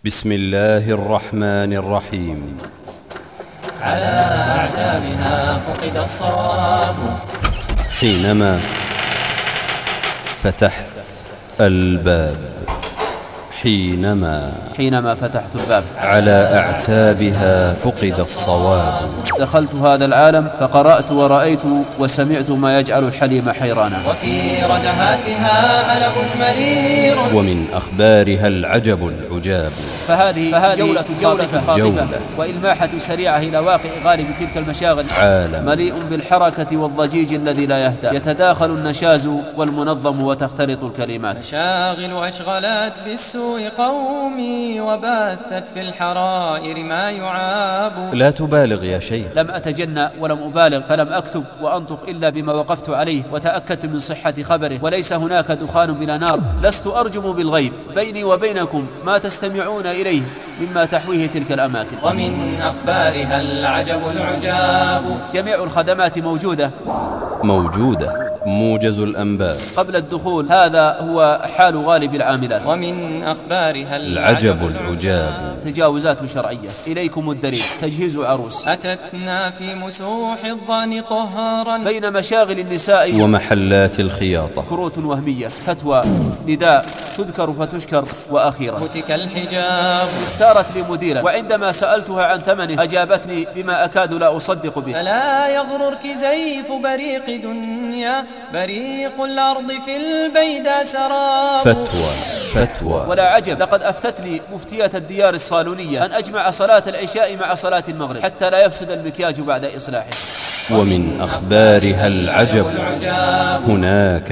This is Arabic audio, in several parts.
بسم الله الرحمن الرحيم. على أعتابها فقد الصواب حينما فتحت الباب. حينما فتحت الباب. على أعتابها فقد الصواب. دخلت هذا العالم فقرأت ورأيت وسمعت ما يجعل الحليم حيرانا. وفي ردهاتها ألم مرير ومن أخبارها العجب العجاب. فهذه جولة خاطفة وإلماحة سريعة إلى واقع غالب تلك المشاغل. عالم مليء بالحركة والضجيج الذي لا يهدأ، يتداخل النشاز والمنظم وتختلط الكلمات. مشاغل أشغلت بالسوء قومي وبثت في الحرائر ما يعاب. لا تبالغ يا شيخ. لم أتجنى ولم أبالغ، فلم أكتب وأنطق إلا بما وقفت عليه وتأكدت من صحة خبره، وليس هناك دخان بلا نار. لست أرجم بالغيب، بيني وبينكم ما تستمعون إليه مما تحويه تلك الأماكن. ومن أخبارها العجب العجاب. جميع الخدمات موجودة، موجز الأنباء قبل الدخول. هذا هو حال غالب العاملات. ومن أخبارها العجب العجاب. تجاوزات شرعية. إليكم الدليل: تجهيز عروس. أتتنا في مسوح الظن طهارا بين مشاغل النساء ومحلات الخياطة. كروت وهمية، فتوى، نداء، تذكر فتشكر، وأخيرا هتك الحجاب. اختارت لي مديرا، وعندما سألتها عن ثمنه أجابتني بما أكاد لا أصدق به: فلا يغررك زيف بريق دنيا، بريق الأرض في البيدى سراب. فتوى. ولا عجب، لقد أفتتني مفتية الديار الصالونية أن أجمع صلاة العشاء مع صلاة المغرب حتى لا يفسد المكياج بعد إصلاحه. ومن أخبارها العجب هناك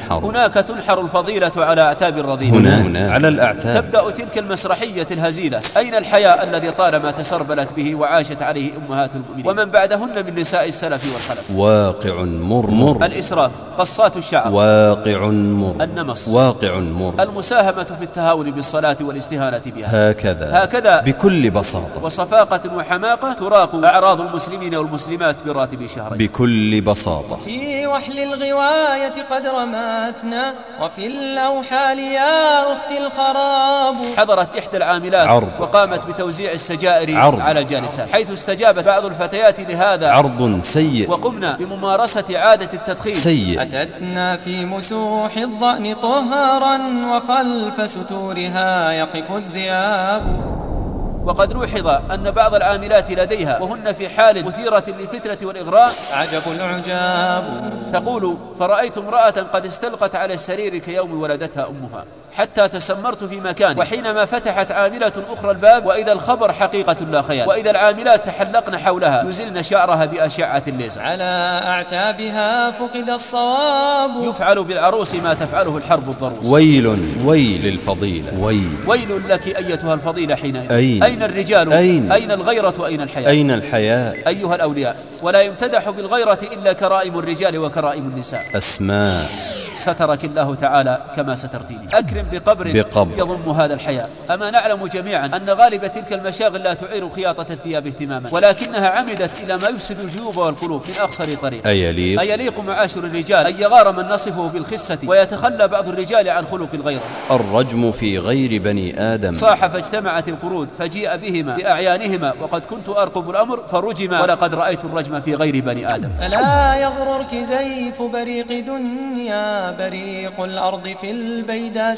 تنحر الفضيلة على أعتاب الرضيع. هنا على الأعتاب تبدأ تلك المسرحية الهزيلة. أين الحياء الذي طالما تسربلت به وعاشت عليه أمهات المؤمنين ومن بعدهن من نساء السلف والخلف؟ واقع مر. الإسراف، قصات الشعر، واقع مر. النمص، واقع مر. المساهمة في التهاون بالصلاة والاستهانة بها. هكذا بكل بساطة وصفاقة وحماقة تراق أعراض المسلمين والمسلمات في راتب شهرين. بكل بساطة. في وحل الغواية قد رماتنا، وفي الأوحال يا أختي الخراب. حضرت إحدى العاملات وقامت بتوزيع السجائر على الجالسات، حيث استجابت بعض الفتيات لهذا عرض سيء، وقمنا بممارسة عادة التدخين سيء. أتتنا في مسوح الظأن طهارا، وخلف ستورها يقف الذئاب. وقد لوحظ أن بعض العاملات لديها وهن في حال مثيرة للفتنة والإغراء عجب العجاب. تقول: فرأيت امرأة قد استلقت على السرير كيوم ولدتها أمها، حتى تسمرت في مكان، وحينما فتحت عاملة أخرى الباب وإذا الخبر حقيقة لا خيال، وإذا العاملات تحلقن حولها يزلن شعرها بأشعة الليزر. على أعتابها فقد الصواب. يفعل بالعروس ما تفعله الحرب الضروس. ويل للفضيلة. ويل لك أيتها الفضيلة حينئذ. أين الرجال؟ أين الغيرة؟ أين الحياء؟ أيها الأولياء، ولا يمتدح بالغيرة إلا كرائم الرجال وكرائم النساء. أسماء، سترك الله تعالى كما سترتيني. أكرم بقبر يضم هذا الحياء. أما نعلم جميعا أن غالب تلك المشاغل لا تعير خياطة الثياب اهتماما، ولكنها عمدت إلى ما يفسد الجيوب والقلوب من أقصر طريق. أيليق معاشر الرجال أن يغار من نصفه بالخسة ويتخلى بعض الرجال عن خلق الغيرة؟ الرجم في غير بني آدم. صاح فاجتمعت القرود فجيء بهما بأعيانهما، وقد كنت أرقب الأمر فرجما، ولقد رأيت الرجم في غير بني آدم. فلا يغررك زيف بريق دنيا، بريق الأرض في البيدى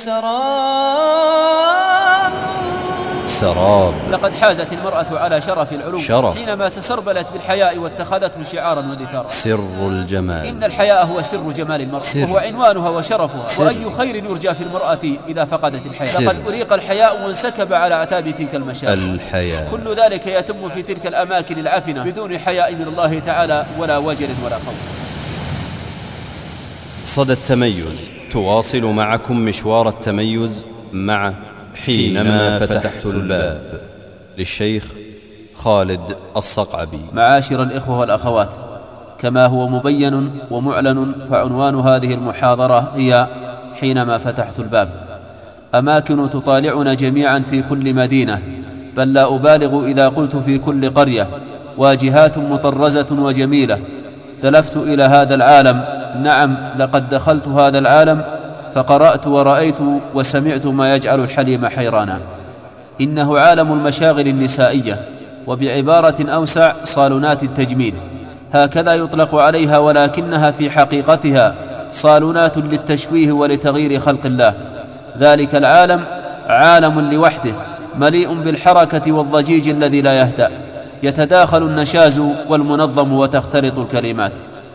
سراب. لقد حازت المرأة على شرف العلو حينما تسربلت بالحياء واتخذته شعارا ودثارا. سر الجمال. إن الحياء هو سر جمال المرأة، وهو عنوانها وشرفها. وأي خير يرجى في المرأة إذا فقدت الحياء؟ لقد أريق الحياء وانسكب على أعتاب تلك المشاغل. كل ذلك يتم في تلك الأماكن العفنة بدون حياء من الله تعالى ولا وجل ولا خوف. صدى التميز تواصل معكم مشوار التميز مع حينما فتحت الباب للشيخ خالد الصقعبي. معاشر الإخوة والأخوات، كما هو مبين ومعلن، فعنوان هذه المحاضرة هي حينما فتحت الباب. أماكن تطالعنا جميعا في كل مدينة، بل لا أبالغ إذا قلت في كل قرية، واجهات مطرزة وجميلة. دلفت إلى هذا العالم، نعم لقد دخلت هذا العالم فقرأت ورأيت وسمعت ما يجعل الحليم حيرانا. إنه عالم المشاغل النسائية، وبعبارة أوسع صالونات التجميل، هكذا يطلق عليها، ولكنها في حقيقتها صالونات للتشويه ولتغيير خلق الله. ذلك العالم عالم لوحده، مليء بالحركة والضجيج الذي لا يهدأ، يتداخل النشاز والمنظم وتختلط الكلمات.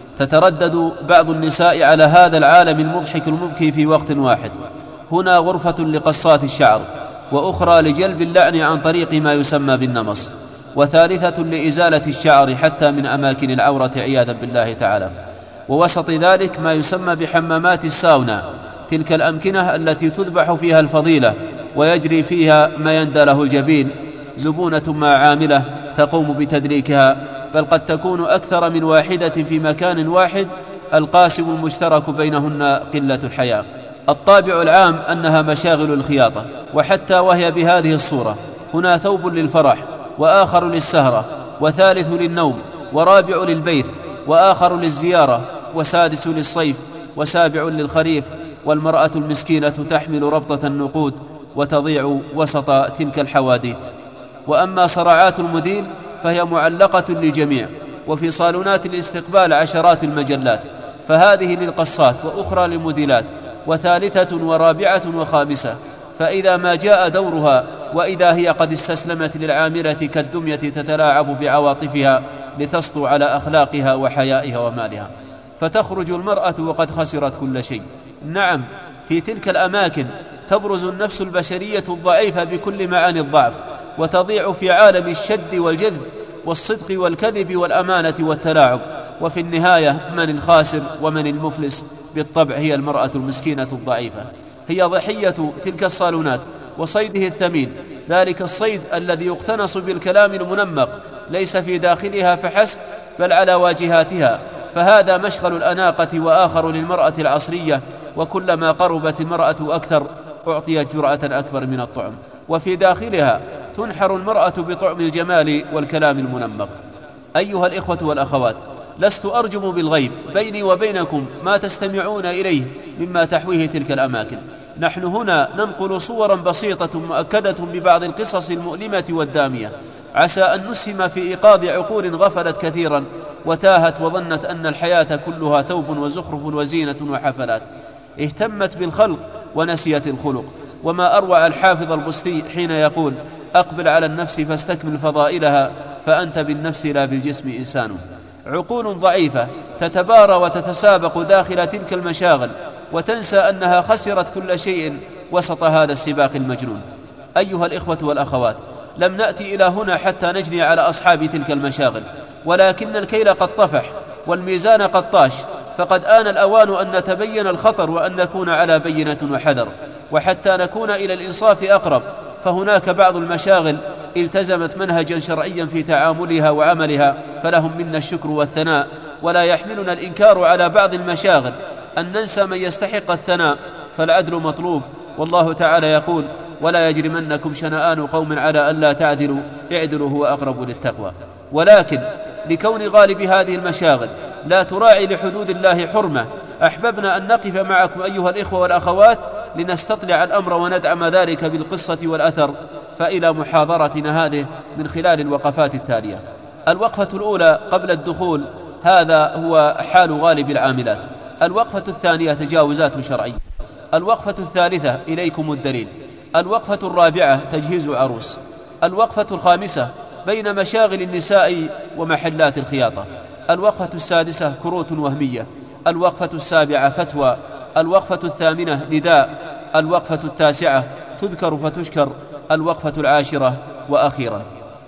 تتردد بعض النساء على هذا العالم المضحك المبكي في وقت واحد، هنا غرفة لقصات الشعر، وأخرى لجلب اللعن عن طريق ما يسمى بالنمص، وثالثة لإزالة الشعر حتى من أماكن العورة عياذا بالله تعالى، ووسط ذلك ما يسمى بحمامات الساونا، تلك الأمكنة التي تذبح فيها الفضيلة ويجري فيها ما يندى له الجبين، زبونة مع عاملة تقوم بتدريكها، بل قد تكون أكثر من واحدة في مكان واحد، القاسم المشترك بينهن قلة الحياء. الطابع العام أنها مشاغل الخياطة، وحتى وهي بهذه الصورة، هنا ثوب للفرح، وآخر للسهرة، وثالث للنوم، ورابع للبيت، وآخر للزيارة، وسادس للصيف، وسابع للخريف. والمرأة المسكينة تحمل ربطة النقود وتضيع وسط تلك الحواديت. وأما صراعات المذيل فهي معلقة للجميع، وفي صالونات الاستقبال عشرات المجلات، فهذه للقصات، وأخرى للمذيلات، وثالثة ورابعة وخامسة. فإذا ما جاء دورها، وإذا هي قد استسلمت للعاملة كالدمية تتلاعب بعواطفها لتسطو على أخلاقها وحيائها ومالها، فتخرج المرأة وقد خسرت كل شيء. نعم، في تلك الأماكن تبرز النفس البشرية الضعيفة بكل معاني الضعف، وتضيع في عالم الشد والجذب والصدق والكذب والأمانة والتلاعب. وفي النهاية من الخاسر ومن المفلس؟ بالطبع هي المرأة المسكينة الضعيفة، هي ضحية تلك الصالونات وصيده الثمين، ذلك الصيد الذي يقتنص بالكلام المنمق، ليس في داخلها فحسب بل على واجهاتها. فهذا مشغل الأناقة، وآخر للمرأة العصرية، وكلما قربت المرأة أكثر أعطيت جرعة أكبر من الطعم، وفي داخلها تنحر المرأة بطعم الجمال والكلام المنمق. أيها الإخوة والأخوات، لست أرجم بالغيب، بيني وبينكم ما تستمعون إليه مما تحويه تلك الأماكن. نحن هنا ننقل صورا بسيطة مؤكدة ببعض القصص المؤلمة والدامية، عسى أن نسهم في إيقاظ عقول غفلت كثيرا وتاهت وظنت أن الحياة كلها ثوب وزخرف وزينة وحفلات، اهتمت بالخلق ونسيت الخلق. وما أروع الحافظ البستي حين يقول: أقبل على النفس فاستكمل فضائلها، فأنت بالنفس لا بالجسم إنسان. عقول ضعيفة تتبارى وتتسابق داخل تلك المشاغل، وتنسى أنها خسرت كل شيء وسط هذا السباق المجنون. أيها الإخوة والأخوات، لم نأتي إلى هنا حتى نجني على أصحاب تلك المشاغل، ولكن الكيل قد طفح والميزان قد طاش، فقد آن الأوان أن نتبين الخطر، وأن نكون على بينة وحذر، وحتى نكون إلى الإنصاف أقرب. فهناك بعض المشاغل التزمت منهجا شرعيا في تعاملها وعملها، فلهم منا الشكر والثناء، ولا يحملنا الإنكار على بعض المشاغل أن ننسى من يستحق الثناء، فالعدل مطلوب. والله تعالى يقول: ولا يجرمنكم شنآن قوم على ألا تعدلوا اعدلوا هو أقرب للتقوى. ولكن لكون غالب هذه المشاغل لا تراعي لحدود الله حرمة، أحببنا أن نقف معكم أيها الإخوة والأخوات لنستطلع الأمر وندعم ذلك بالقصة والأثر. فإلى محاضرتنا هذه من خلال الوقفات التالية. الوقفة الأولى قبل الدخول، هذا هو حال غالب العاملات. الوقفة الثانية تجاوزات شرعية. الوقفة الثالثة إليكم الدليل. الوقفة الرابعة تجهيز عروس. الوقفة الخامسة بين مشاغل النساء ومحلات الخياطة. الوقفة السادسة كروت وهمية. الوقفة السابعة فتوى. الوقفة الثامنة نداء. الوقفة التاسعة تذكر فتشكر. الوقفة العاشرة وأخيرا.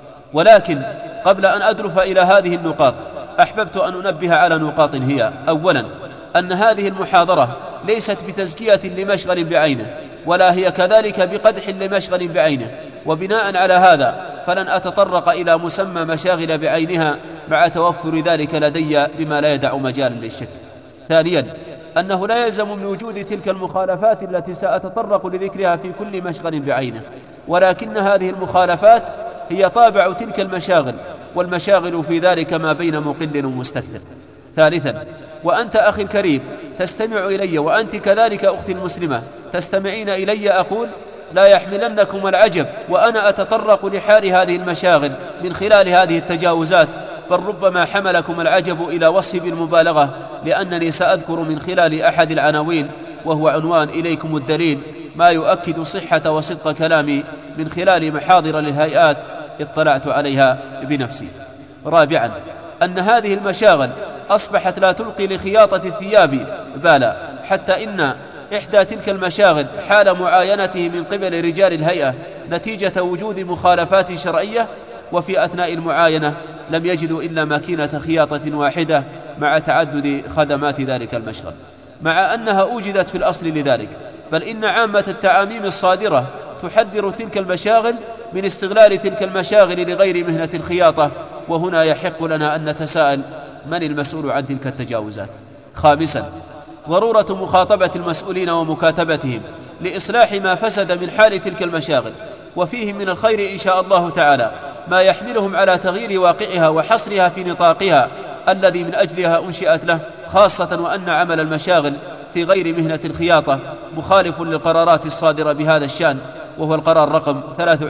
ولكن قبل أن أدرف إلى هذه النقاط، أحببت أن أنبه على نقاط هي: أولا، أن هذه المحاضرة ليست بتزكية لمشغل بعينه، ولا هي كذلك بقدح لمشغل بعينه، وبناء على هذا فلن أتطرق إلى مسمى مشاغل بعينها، مع توفر ذلك لدي بما لا يدع مجالا للشك. ثانيا، أنه لا يلزم من وجود تلك المخالفات التي سأتطرق لذكرها في كل مشغل بعينه، ولكن هذه المخالفات هي طابع تلك المشاغل، والمشاغل في ذلك ما بين مقل ومستكثر. ثالثا، وأنت أخي الكريم تستمع إلي، وأنت كذلك أختي المسلمة تستمعين إلي، أقول: لا يحملنكم العجب وأنا أتطرق لحال هذه المشاغل من خلال هذه التجاوزات، بل ربما حملكم العجب إلى وصفي بالمبالغة، لأنني سأذكر من خلال أحد العناوين وهو عنوان إليكم الدليل ما يؤكد صحة وصدق كلامي من خلال محاضر للهيئات اطلعت عليها بنفسي. رابعا، أن هذه المشاغل أصبحت لا تلقي لخياطة الثياب بالا، حتى إن إحدى تلك المشاغل حال معاينته من قبل رجال الهيئة نتيجة وجود مخالفات شرعية، وفي أثناء المعاينة لم يجدوا إلا ماكينة خياطة واحدة مع تعدد خدمات ذلك المشغل، مع أنها أوجدت في الأصل لذلك، بل إن عامة التعاميم الصادرة تحذر تلك المشاغل من استغلال تلك المشاغل لغير مهنة الخياطة. وهنا يحق لنا أن نتساءل: من المسؤول عن تلك التجاوزات؟ خامسا، ضرورة مخاطبة المسؤولين ومكاتبتهم لإصلاح ما فسد من حال تلك المشاغل، وفيه من الخير إن شاء الله تعالى ما يحملهم على تغيير واقعها وحصرها في نطاقها الذي من أجلها أنشئت له، خاصة وأن عمل المشاغل في غير مهنة الخياطة مخالف للقرارات الصادرة بهذا الشأن، وهو القرار رقم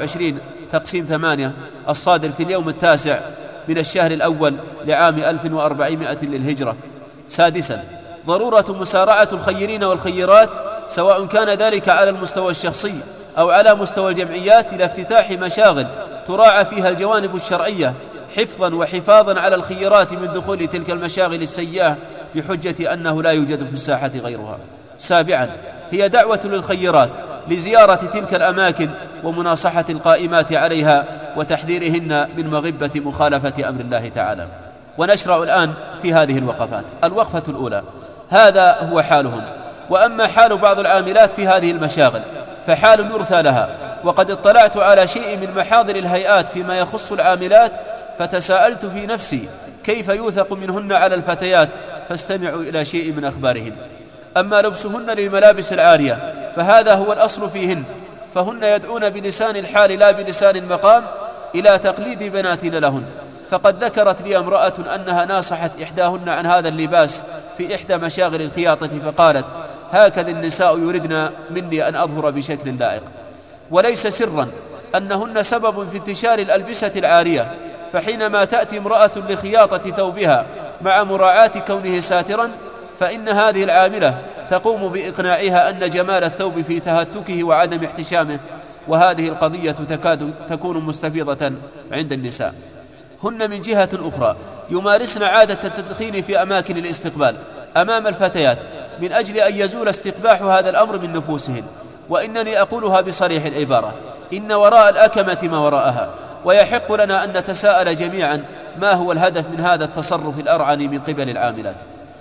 23/8 الصادر في اليوم 9 من الشهر الأول لعام 1400 للهجرة. سادسا، ضرورة مسارعة الخيرين والخيرات سواء كان ذلك على المستوى الشخصي أو على مستوى الجمعيات إلى افتتاح مشاغل تراعى فيها الجوانب الشرعية، حفظا وحفاظا على الخيرات من دخول تلك المشاغل السيئة بحجة أنه لا يوجد في الساحة غيرها. سابعا، هي دعوة للخيرات لزيارة تلك الأماكن ومناصحة القائمات عليها وتحذيرهن من مغبة مخالفة أمر الله تعالى. ونشرع الآن في هذه الوقفات. الوقفة الأولى، هذا هو حالهن. وأما حال بعض العاملات في هذه المشاغل فحال يرثى لها، وقد اطلعت على شيء من محاضر الهيئات فيما يخص العاملات، فتساءلت في نفسي كيف يوثق منهن على الفتيات، فاستمعوا إلى شيء من أخبارهن. أما لبسهن للملابس العارية فهذا هو الأصل فيهن، فهن يدعون بلسان الحال لا بلسان المقام إلى تقليد بنات لهن. فقد ذكرت لي امرأة أنها ناصحت إحداهن عن هذا اللباس في إحدى مشاغل الخياطة، فقالت: هكذا النساء يردن مني أن أظهر بشكل لائق. وليس سرا أنهن سبب في انتشار الألبسة العارية، فحينما تأتي امرأة لخياطة ثوبها مع مراعاة كونه ساترا، فإن هذه العاملة تقوم بإقناعها أن جمال الثوب في تهتكه وعدم احتشامه، وهذه القضية تكاد تكون مستفيضة عند النساء. هن من جهة أخرى يمارسن عادة التدخين في أماكن الاستقبال أمام الفتيات من أجل أن يزول استقباح هذا الأمر من نفوسهن. وإنني أقولها بصريح العبارة: إن وراء الأكمة ما وراءها. ويحق لنا أن نتساءل جميعا ما هو الهدف من هذا التصرف الأرعن من قبل العاملات.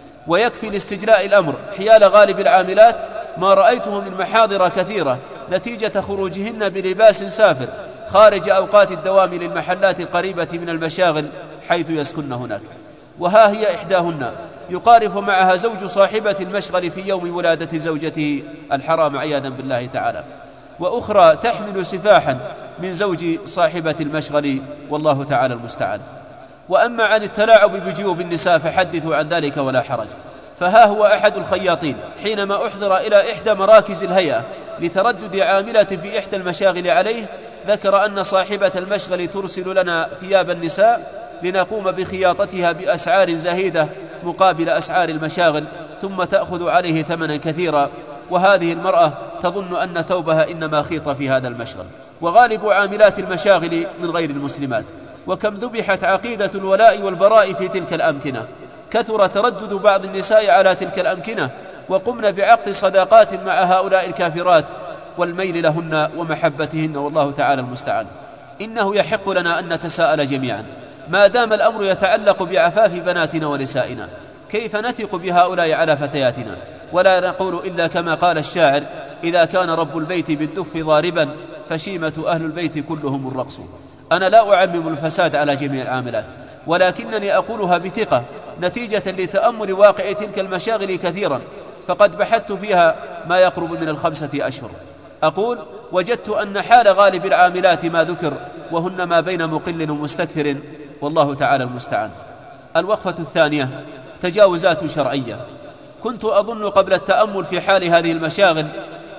ويكفي لاستجلاء الأمر حيال غالب العاملات ما رأيته من محاضر كثيرة نتيجة خروجهن بلباس سافر خارج أوقات الدوام للمحلات القريبة من المشاغل حيث يسكن هناك. وها هي إحداهن يقارف معها زوج صاحبة المشغل في يوم ولادة زوجته الحرام عياذا بالله تعالى، وأخرى تحمل سفاحا من زوج صاحبة المشغل، والله تعالى المستعان. وأما عن التلاعب بجيوب النساء فحدثوا عن ذلك ولا حرج. فها هو أحد الخياطين حينما أحضر إلى إحدى مراكز الهيئة لتردد عاملة في إحدى المشاغل عليه، ذكر أن صاحبة المشغل ترسل لنا ثياب النساء لنقوم بخياطتها بأسعار زهيدة مقابل أسعار المشاغل، ثم تأخذ عليه ثمنا كثيرا، وهذه المرأة تظن أن ثوبها إنما خيط في هذا المشغل. وغالب عاملات المشاغل من غير المسلمات، وكم ذبحت عقيدة الولاء والبراء في تلك الأمكنة. كثر تردد بعض النساء على تلك الأمكنة، وقمن بعقد صداقات مع هؤلاء الكافرات والميل لهن ومحبتهن، والله تعالى المستعان. إنه يحق لنا أن نتساءل جميعا: ما دام الأمر يتعلق بعفاف بناتنا ونسائنا، كيف نثق بهؤلاء على فتياتنا؟ ولا نقول إلا كما قال الشاعر: إذا كان رب البيت بالدف ضاربا فشيمة أهل البيت كلهم الرقص. أنا لا أعمم الفساد على جميع العاملات، ولكنني أقولها بثقة نتيجة لتأمل واقع تلك المشاغل كثيرا، فقد بحثت فيها ما يقرب من 5 أشهر. أقول: وجدت أن حال غالب العاملات ما ذكر، وهن ما بين مقل ومستكثر، والله تعالى المستعان. الوقفة الثانية: تجاوزات شرعية. كنت أظن قبل التأمل في حال هذه المشاغل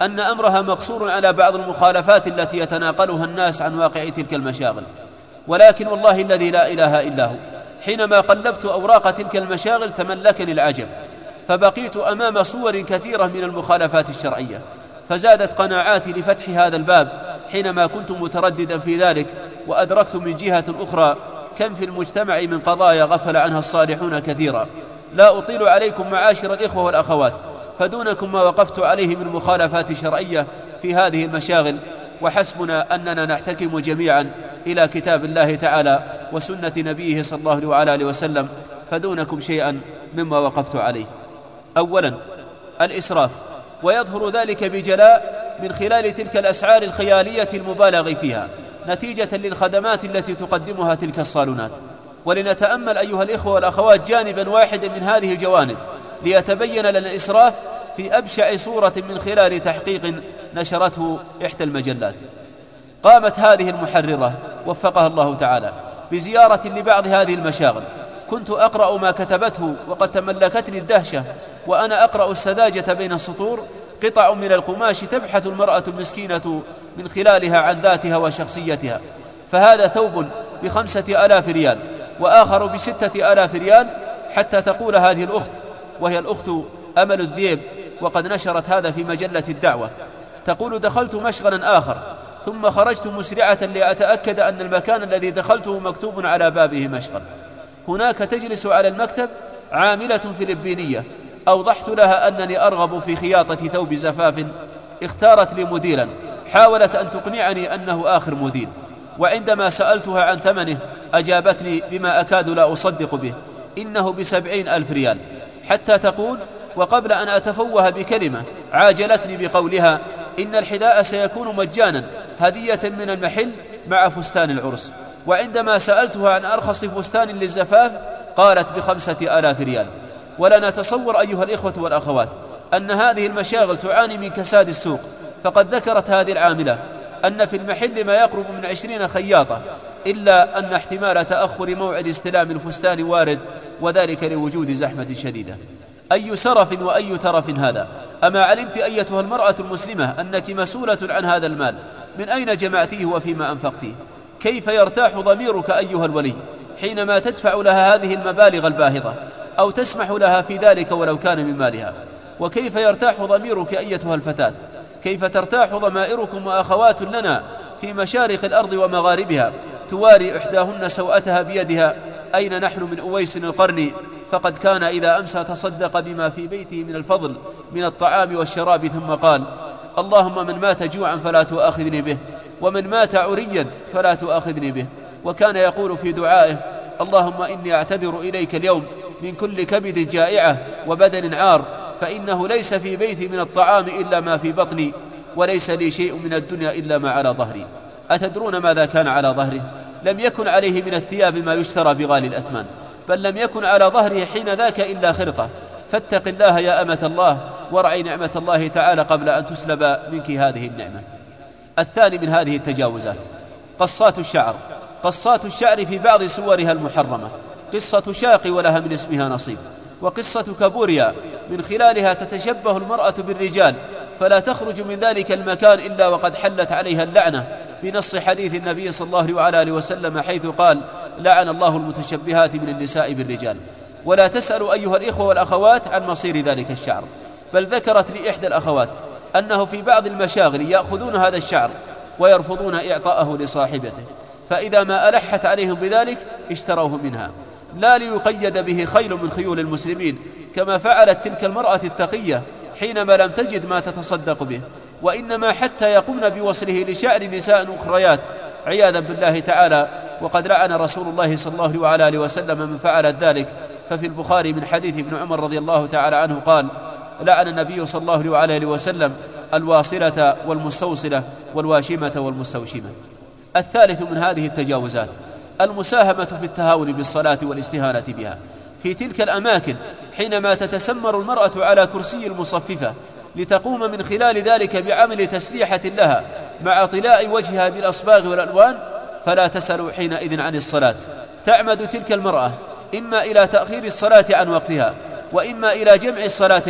أن أمرها مقصور على بعض المخالفات التي يتناقلها الناس عن واقع تلك المشاغل، ولكن والله الذي لا إله إلا هو حينما قلبت أوراق تلك المشاغل تملكني العجب، فبقيت أمام صور كثيرة من المخالفات الشرعية، فزادت قناعاتي لفتح هذا الباب حينما كنت مترددا في ذلك. وأدركت من جهة أخرى كم في المجتمع من قضايا غفل عنها الصالحون كثيرا. لا أطيل عليكم معاشر الإخوة والأخوات، فدونكم ما وقفت عليه من مخالفات شرعية في هذه المشاغل، وحسبنا أننا نحتكم جميعا إلى كتاب الله تعالى وسنة نبيه صلى الله عليه وسلم، فدونكم شيئا مما وقفت عليه. أولا الإسراف، ويظهر ذلك بجلاء من خلال تلك الأسعار الخيالية المبالغ فيها نتيجة للخدمات التي تقدمها تلك الصالونات. ولنتأمل أيها الإخوة والأخوات جانبا واحدا من هذه الجوانب ليتبين لنا الإسراف في أبشع صورة من خلال تحقيق نشرته إحدى المجلات. قامت هذه المحررة وفقها الله تعالى بزيارة لبعض هذه المشاغل، كنت أقرأ ما كتبته وقد تملكتني الدهشة وأنا أقرأ السذاجة بين السطور. قطع من القماش تبحث المرأة المسكينة من خلالها عن ذاتها وشخصيتها، فهذا ثوب ب5,000 ريال وآخر ب6,000 ريال، حتى تقول هذه الأخت وهي الأخت أمل الذيب وقد نشرت هذا في مجلة الدعوة، تقول: دخلت مشغلا آخر ثم خرجت مسرعة لأتأكد أن المكان الذي دخلته مكتوب على بابه مشغل. هناك تجلس على المكتب عاملة فلبينية، أوضحت لها أنني أرغب في خياطة ثوب زفاف، اختارت لي موديلا، حاولت أن تقنعني أنه آخر موديل، وعندما سألتها عن ثمنه أجابتني بما أكاد لا أصدق به: إنه ب70,000 ريال. حتى تقول: وقبل أن أتفوه بكلمة عاجلتني بقولها: إن الحذاء سيكون مجانا هدية من المحل مع فستان العرس. وعندما سألتها عن أرخص فستان للزفاف قالت ب5,000 ريال. ولا نتصور أيها الإخوة والأخوات أن هذه المشاغل تعاني من كساد السوق، فقد ذكرت هذه العاملة أن في المحل ما يقرب من 20 خياطة، إلا أن احتمال تأخر موعد استلام الفستان وارد، وذلك لوجود زحمة شديدة. أي سرف وأي ترف هذا! أما علمت أيتها المرأة المسلمة أنك مسؤولة عن هذا المال؟ من أين جمعتيه وفيما أنفقتيه؟ كيف يرتاح ضميرك أيها الولي حينما تدفع لها هذه المبالغ الباهظة أو تسمح لها في ذلك ولو كان من مالها؟ وكيف يرتاح ضميرك أيتها الفتاة؟ كيف ترتاح ضمائركم وأخوات لنا في مشارق الأرض ومغاربها تواري إحداهن سوءتها بيدها؟ أين نحن من أويس القرني؟ فقد كان إذا أمسى تصدق بما في بيته من الفضل من الطعام والشراب، ثم قال: اللهم من مات جوعا فلا تؤاخذني به، ومن مات عريا فلا تؤاخذني به. وكان يقول في دعائه: اللهم إني أعتذر إليك اليوم من كل كبد جائعة وبدن عار، فإنه ليس في بيتي من الطعام إلا ما في بطني، وليس لي شيء من الدنيا إلا ما على ظهري. أتدرون ماذا كان على ظهره؟ لم يكن عليه من الثياب ما يشترى بغالي الأثمان، بل لم يكن على ظهره حين ذاك إلا خرقة. فاتق الله يا أمة الله، وارعي نعمة الله تعالى قبل أن تسلب منك هذه النعمة. الثاني من هذه التجاوزات قصات الشعر. قصات الشعر في بعض صورها المحرمة قصة شاقي ولها من اسمها نصيب، وقصة كابوريا من خلالها تتشبه المرأة بالرجال، فلا تخرج من ذلك المكان إلا وقد حلت عليها اللعنة بنص حديث النبي صلى الله عليه وسلم، حيث قال: لعن الله المتشبهات من النساء بالرجال. ولا تسألوا أيها الإخوة والأخوات عن مصير ذلك الشعر، بل ذكرت لي إحدى الأخوات أنه في بعض المشاغل يأخذون هذا الشعر ويرفضون إعطاءه لصاحبته، فإذا ما ألحت عليهم بذلك اشتروه منها، لا ليقيد به خيل من خيول المسلمين كما فعلت تلك المرأة التقية حينما لم تجد ما تتصدق به، وإنما حتى يقومن بوصله لشعر نساء أخريات عياذا بالله تعالى. وقد لعن رسول الله صلى الله عليه وسلم من فعل ذلك، ففي البخاري من حديث ابن عمر رضي الله تعالى عنه قال: لعن النبي صلى الله عليه وسلم الواصلة والمستوصلة والواشمة والمستوشمة. الثالث من هذه التجاوزات المساهمة في التهاون بالصلاة والاستهانة بها في تلك الأماكن، حينما تتسمر المرأة على كرسي المصففة لتقوم من خلال ذلك بعمل تسريحة لها مع طلاء وجهها بالأصباغ والألوان، فلا تسأل حينئذ عن الصلاة. تعمد تلك المرأة إما إلى تأخير الصلاة عن وقتها، وإما إلى جمع الصلاتين،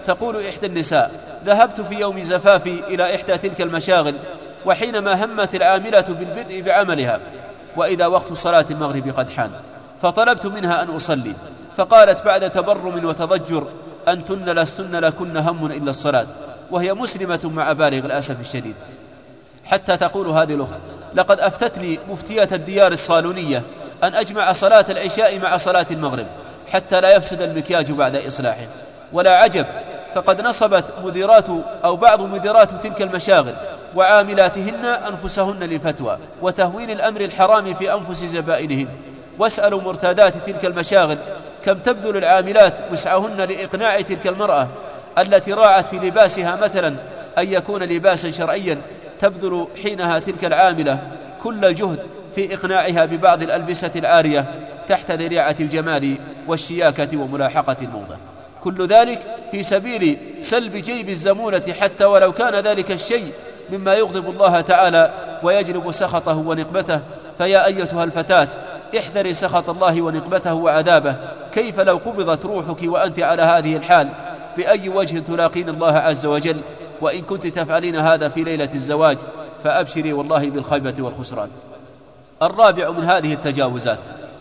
تقول إحدى النساء: ذهبت في يوم زفافي إلى إحدى تلك المشاغل، وحينما همت العاملة بالبدء بعملها وإذا وقت صلاة المغرب قد حان، فطلبت منها أن أصلي، فقالت بعد تبرم وتضجر: أنتن لستن لكن هم إلا الصلاة، وهي مسلمة مع بالغ الأسف الشديد. حتى تقول هذه الأخت: لقد أفتتني مفتية الديار الصالونية أن أجمع صلاة العشاء مع صلاة المغرب حتى لا يفسد المكياج بعد إصلاحه. ولا عجب، فقد نصبت مديرات أو بعض مديرات تلك المشاغل وعاملاتهن أنفسهن للفتوى وتهوين الأمر الحرام في أنفس زبائنهن. واسألوا مرتادات تلك المشاغل كم تبذل العاملات وسعهن لإقناع تلك المرأة التي راعت في لباسها مثلا أن يكون لباسا شرعيا، تبذل حينها تلك العاملة كل الجهد في إقناعها ببعض الألبسة العارية تحت ذريعة الجمال والشياكة وملاحقة الموضة، كل ذلك في سبيل سلب جيب الزمولة، حتى ولو كان ذلك الشيء مما يغضب الله تعالى ويجلب سخطه ونقمته. فيا أيتها الفتاة، احذري سخط الله ونقمته وعذابه. كيف لو قبضت روحك وأنت على هذه الحال؟ بأي وجه تلاقين الله عز وجل؟ وإن كنت تفعلين هذا في ليلة الزواج فأبشري والله بالخيبة والخسران. الرابع من هذه التجاوزات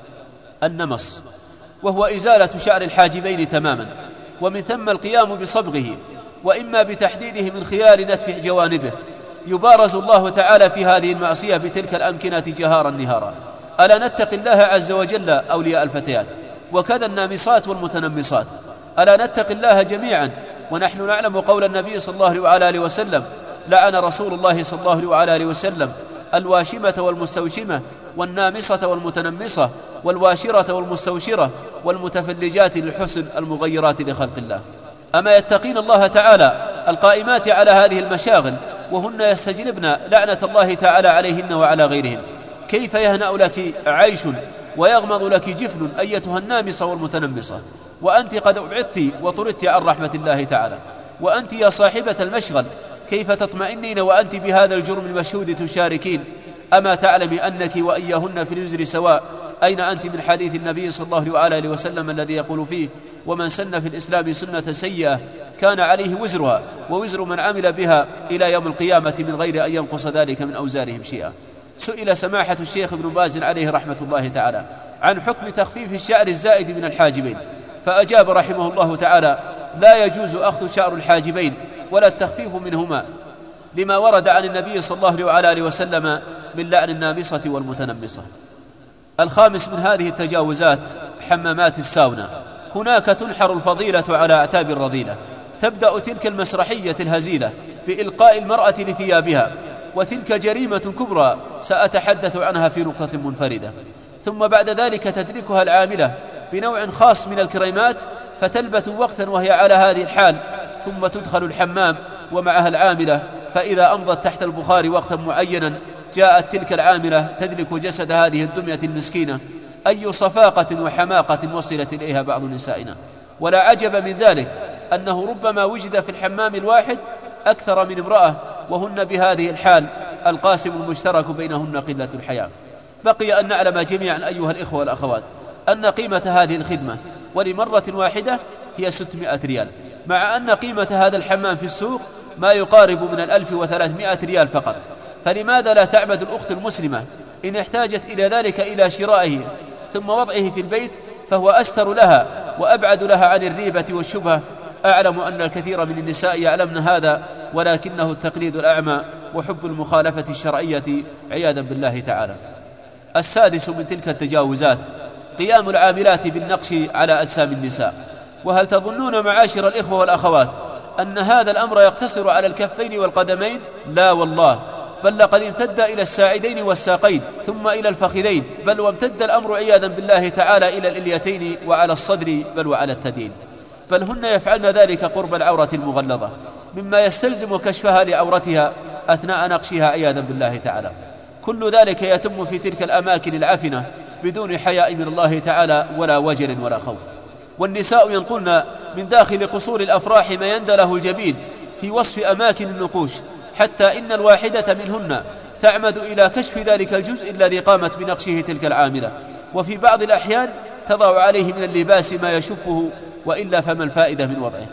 النمص، وهو إزالة شعر الحاجبين تماما، ومن ثم القيام بصبغه، وإما بتحديده من خلال نتف جوانبه. يبارز الله تعالى في هذه المعصية بتلك الأمكنة جهارا نهارا. ألا نتق الله عز وجل أولياء الفتيات، وكذا النامصات والمتنمصات. ألا نتق الله جميعا، ونحن نعلم قول النبي صلى الله عليه وسلم: لعن رسول الله صلى الله عليه وسلم الواشمة والمستوشمة والنامصة والمتنمصة والواشرة والمستوشرة والمتفلجات للحسن المغيرات لخلق الله. أما يتقين الله تعالى القائمات على هذه المشاغل وهن يستجلبن لعنة الله تعالى عليهن وعلى غيرهن؟ كيف يهنأ لك عيش ويغمض لك جفن أيتها النامصة والمتنمصة، وأنت قد أبعدت وطردت عن رحمة الله تعالى؟ وأنت يا صاحبة المشغل، كيف تطمئنين وأنت بهذا الجرم المشهود تشاركين؟ أما تعلم أنك وإياهن في الوزر سواء؟ أين أنت من حديث النبي صلى الله عليه وسلم الذي يقول فيه: ومن سن في الإسلام سنة سيئة كان عليه وزرها ووزر من عمل بها إلى يوم القيامة من غير أن ينقص ذلك من أوزارهم شيئا. سئل سماحة الشيخ ابن باز عليه رحمة الله تعالى عن حكم تخفيف الشعر الزائد من الحاجبين، فأجاب رحمه الله تعالى: لا يجوز أخذ شعر الحاجبين ولا التخفيف منهما، لما ورد عن النبي صلى الله عليه وسلم من لعن النامصة والمتنمصة. الخامس من هذه التجاوزات حمامات الساونا. هناك تنحر الفضيلة على أعتاب الرذيلة. تبدأ تلك المسرحية الهزيلة بإلقاء المرأة لثيابها، وتلك جريمة كبرى سأتحدث عنها في نقطة منفردة. ثم بعد ذلك تدركها العاملة بنوع خاص من الكريمات، فتلبث وقتا وهي على هذه الحال، ثم تدخل الحمام ومعها العاملة، فإذا أمضت تحت البخار وقتا معينا جاءت تلك العاملة تدرك جسد هذه الدمية المسكينة. أي صفاقة وحماقة وصلت إليها بعض نسائنا. ولا عجب من ذلك أنه ربما وجد في الحمام الواحد أكثر من امرأة، وهن بهذه الحال القاسم المشترك بينهن قلة الحياء. بقي أن نعلم جميعا أيها الإخوة والأخوات أن قيمة هذه الخدمة ولمرة واحدة هي 600 ريال، مع أن قيمة هذا الحمام في السوق ما يقارب من 1300 ريال فقط. فلماذا لا تعمد الأخت المسلمة إن احتاجت إلى ذلك إلى شرائه ثم وضعه في البيت، فهو أستر لها وأبعد لها عن الريبة والشبهة. أعلم أن الكثير من النساء يعلمن هذا، ولكنه التقليد الأعمى وحب المخالفة الشرعية عياذا بالله تعالى. السادس من تلك التجاوزات قيام العاملات بالنقش على أجسام النساء. وهل تظنون معاشر الإخوة والأخوات أن هذا الأمر يقتصر على الكفين والقدمين؟ لا والله، بل لقد امتد إلى الساعدين والساقين ثم إلى الفخذين، بل وامتد الأمر عياذا بالله تعالى إلى الإليتين وعلى الصدر بل وعلى الثديين. بل هن يفعلن ذلك قرب العورة المغلظة، مما يستلزم كشفها لعورتها أثناء نقشها عياذا بالله تعالى. كل ذلك يتم في تلك الأماكن العفنة بدون حياء من الله تعالى ولا وجل ولا خوف. والنساء ينقلن من داخل قصور الأفراح ما يندى له الجبين في وصف أماكن النقوش، حتى إن الواحدة منهن تعمد إلى كشف ذلك الجزء الذي قامت بنقشه تلك العاملة، وفي بعض الأحيان تضع عليه من اللباس ما يشفه، وإلا فما الفائدة من وضعه؟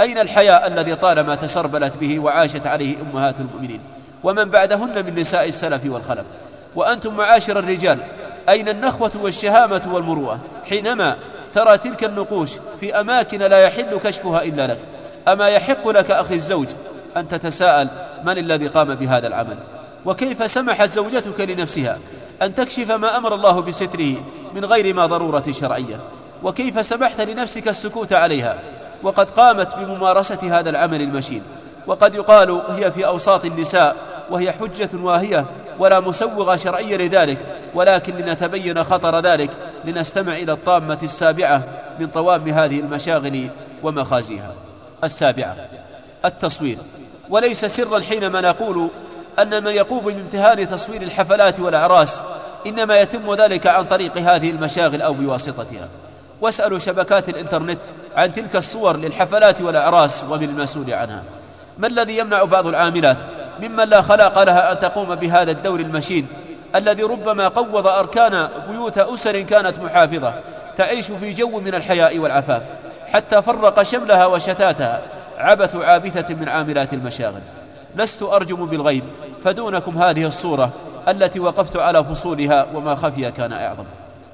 أين الحياء الذي طالما تسربلت به وعاشت عليه أمهات المؤمنين ومن بعدهن من نساء السلف والخلف؟ وأنتم معاشر الرجال أين النخوة والشهامة والمروءة حينما ترى تلك النقوش في أماكن لا يحل كشفها إلا لك؟ أما يحق لك أخي الزوج أن تتساءل من الذي قام بهذا العمل؟ وكيف سمحت زوجتك لنفسها أن تكشف ما أمر الله بستره من غير ما ضرورة شرعية؟ وكيف سمحت لنفسك السكوت عليها وقد قامت بممارسة هذا العمل المشين؟ وقد يقال هي في أوساط النساء وهي حجة واهية ولا مسوغ شرعي لذلك، ولكن لنتبين خطر ذلك لنستمع إلى الطامة السابعة من طوام هذه المشاغل ومخازيها. السابعة: التصوير. وليس سرا حينما نقول أن من يقوم بامتهان تصوير الحفلات والأعراس إنما يتم ذلك عن طريق هذه المشاغل أو بواسطتها. واسألوا شبكات الإنترنت عن تلك الصور للحفلات والأعراس ومن المسؤول عنها. ما الذي يمنع بعض العاملات ممن لا خلاق لها أن تقوم بهذا الدور المشين الذي ربما قوض أركان بيوت أسر كانت محافظة تعيش في جو من الحياء والعفاف، حتى فرق شملها وشتاتها عبث عابثة من عاملات المشاغل؟ لست أرجم بالغيب، فدونكم هذه الصورة التي وقفت على فصولها وما خفي كان أعظم.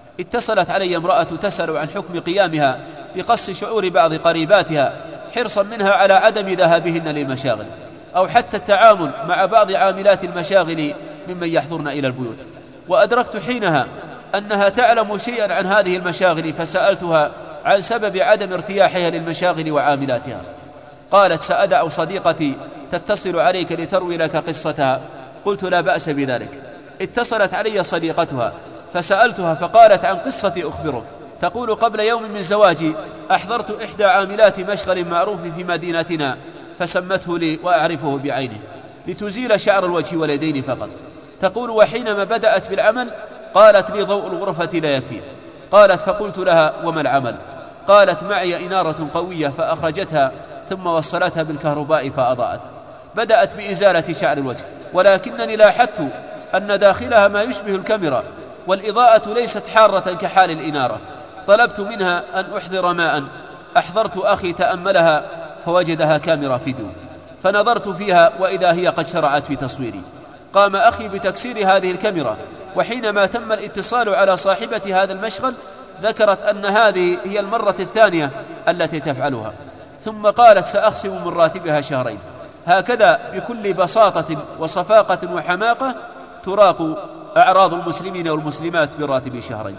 اتصلت علي امرأة تسأل عن حكم قيامها بقص شعور بعض قريباتها حرصا منها على عدم ذهابهن للمشاغل، أو حتى التعامل مع بعض عاملات المشاغل ممن يحضرن إلى البيوت. وأدركت حينها أنها تعلم شيئا عن هذه المشاغل، فسألتها عن سبب عدم ارتياحها للمشاغل وعاملاتها. قالت: سأدع صديقتي تتصل عليك لتروي لك قصتها. قلت: لا بأس بذلك. اتصلت علي صديقتها فسألتها فقالت: عن قصتي أخبرك. تقول: قبل يوم من زواجي أحضرت إحدى عاملات مشغل معروف في مدينتنا فسمته لي وأعرفه بعينه لتزيل شعر الوجه واليدين فقط. تقول: وحينما بدأت بالعمل قالت لي: ضوء الغرفة لا يكفي. قالت: فقلت لها: وما العمل؟ قالت: معي إنارة قوية، فأخرجتها ثم وصلتها بالكهرباء فأضاءت. بدأت بإزالة شعر الوجه، ولكنني لاحظت أن داخلها ما يشبه الكاميرا، والإضاءة ليست حارة كحال الإنارة. طلبت منها أن أحضر ماء، أحضرت أخي تأملها فوجدها كاميرا فيديو، فنظرت فيها وإذا هي قد شرعت في تصويري. قام أخي بتكسير هذه الكاميرا، وحينما تم الاتصال على صاحبة هذا المشغل ذكرت أن هذه هي المرة الثانية التي تفعلها، ثم قالت: سأخصم من راتبها شهرين. هكذا بكل بساطة وصفاقة وحماقة تراق أعراض المسلمين والمسلمات براتب شهرين.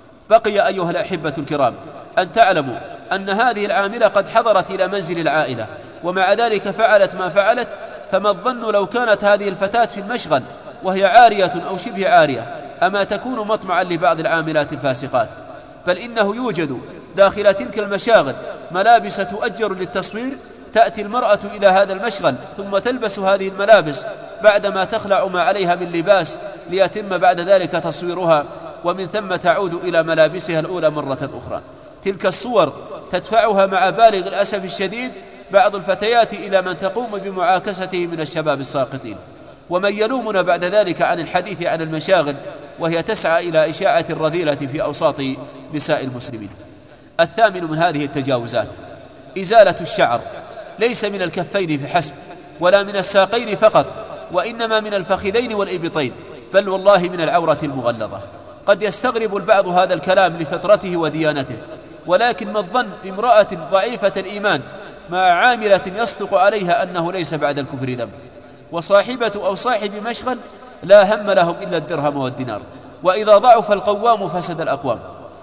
بقي أيها الأحبة الكرام أن تعلموا أن هذه العاملة قد حضرت إلى منزل العائلة، ومع ذلك فعلت ما فعلت. فما الظن لو كانت هذه الفتاة في المشغل وهي عارية أو شبه عارية؟ أما تكون مطمعا لبعض العاملات الفاسقات؟ بل إنه يوجد داخل تلك المشاغل ملابس تؤجر للتصوير. تأتي المرأة إلى هذا المشغل ثم تلبس هذه الملابس بعدما تخلع ما عليها من لباس ليتم بعد ذلك تصويرها، ومن ثم تعود إلى ملابسها الأولى مرة أخرى. تلك الصور تدفعها مع بالغ الأسف الشديد بعض الفتيات إلى من تقوم بمعاكسته من الشباب الساقطين، ومن يلومنا بعد ذلك عن الحديث عن المشاغل وهي تسعى إلى إشاعة الرذيلة في أوساط نساء المسلمين. الثامن من هذه التجاوزات إزالة الشعر، ليس من الكفين فحسب ولا من الساقين فقط، وإنما من الفخذين والإبطين، بل والله من العورة المغلظة. قد يستغرب البعض هذا الكلام لفطرته وديانته، ولكن ما الظن بامرأة ضعيفة الإيمان مع عاملة يصدق عليها أنه ليس بعد الكفر ذنب؟ وصاحبة أو صاحب مشغل لا هم لهم إلا الدرهم والدينار، وإذا ضعف القوام فسد الأقوام.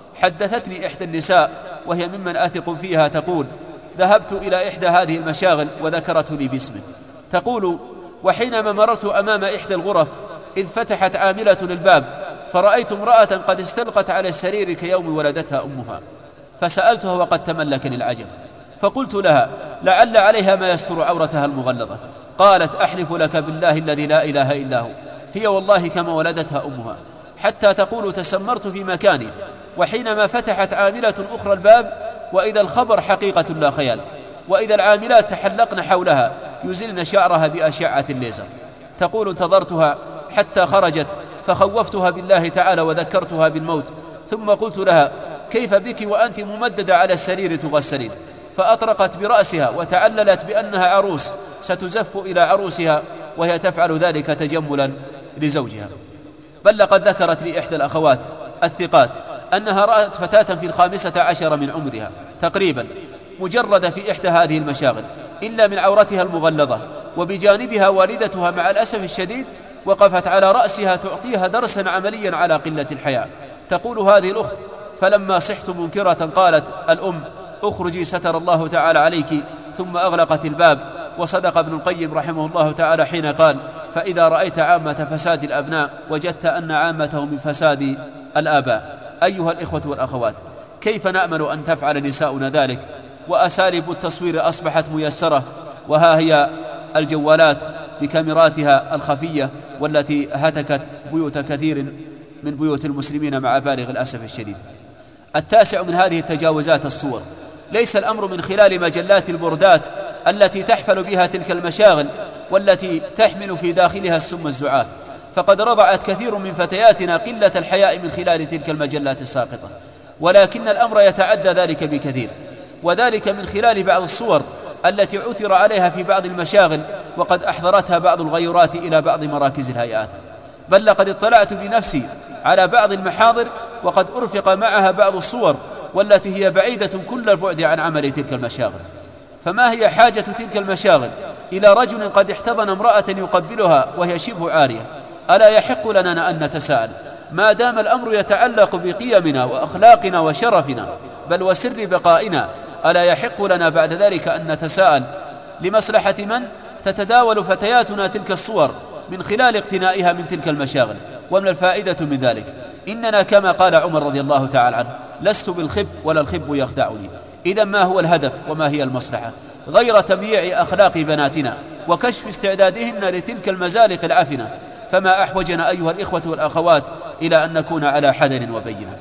حدثتني إحدى النساء وهي ممن أثق فيها تقول: ذهبت إلى إحدى هذه المشاغل وذكرت لي باسمه. تقول: وحينما مررت أمام إحدى الغرف إذ فتحت عاملة الباب فرأيت امرأة قد استلقت على السرير كيوم ولدتها أمها، فسألتها وقد تملكني العجب، فقلت لها: لعل عليها ما يستر عورتها المغلظة. قالت: أحلف لك بالله الذي لا إله إلا هو، هي والله كما ولدتها أمها. حتى تقول: تسمرت في مكاني، وحينما فتحت عاملة أخرى الباب وإذا الخبر حقيقة لا خيال، وإذا العاملات تحلقن حولها يزلن شعرها بأشعة الليزر. تقول: انتظرتها حتى خرجت فخوفتها بالله تعالى وذكرتها بالموت، ثم قلت لها: كيف بك وأنت ممددة على السرير تغسلين؟ فأطرقت برأسها وتعللت بأنها عروس ستزف إلى عروسها، وهي تفعل ذلك تجملا لزوجها. بل لقد ذكرت لي إحدى الأخوات الثقات أنها رأت فتاة في 15 من عمرها تقريبا مجردة في إحدى هذه المشاغل إلا من عورتها المغلظة، وبجانبها والدتها مع الأسف الشديد وقفت على رأسها تعطيها درسا عمليا على قلة الحياء. تقول هذه الأخت: فلما صحت منكرة قالت الأم: اخرجي ستر الله تعالى عليك، ثم أغلقت الباب. وصدق ابن القيم رحمه الله تعالى حين قال: فإذا رأيت عامة فساد الأبناء وجدت أن عامته من فساد الآباء. أيها الإخوة والأخوات، كيف نأمل أن تفعل نساؤنا ذلك وأساليب التصوير أصبحت ميسرة؟ وها هي الجوالات بكاميراتها الخفية والتي هتكت بيوت كثير من بيوت المسلمين مع بالغ الأسف الشديد. التاسع من هذه التجاوزات الصور. ليس الأمر من خلال مجلات البوردات التي تحفل بها تلك المشاغل والتي تحمل في داخلها السم الزعاف، فقد رضعت كثير من فتياتنا قلة الحياء من خلال تلك المجلات الساقطة، ولكن الأمر يتعدى ذلك بكثير، وذلك من خلال بعض الصور التي عثر عليها في بعض المشاغل وقد أحضرتها بعض الغيرات إلى بعض مراكز الهيئات. بل لقد اطلعت بنفسي على بعض المحاضر وقد أرفق معها بعض الصور والتي هي بعيدة كل البعد عن عمل تلك المشاغل. فما هي حاجة تلك المشاغل إلى رجل قد احتضن امرأة يقبلها وهي شبه عارية؟ ألا يحق لنا أن نتساءل ما دام الأمر يتعلق بقيمنا وأخلاقنا وشرفنا بل وسر بقائنا؟ ألا يحق لنا بعد ذلك أن نتساءل لمصلحة من تتداول فتياتنا تلك الصور من خلال اقتنائها من تلك المشاغل؟ ومن الفائدة من ذلك إننا كما قال عمر رضي الله تعالى عنه: لست بالخب ولا الخب يخدعني. إذا ما هو الهدف وما هي المصلحة غير تمييع أخلاق بناتنا وكشف استعدادهن لتلك المزالق العفنة؟ فما أحوجنا أيها الإخوة والأخوات إلى أن نكون على حذر وبينة.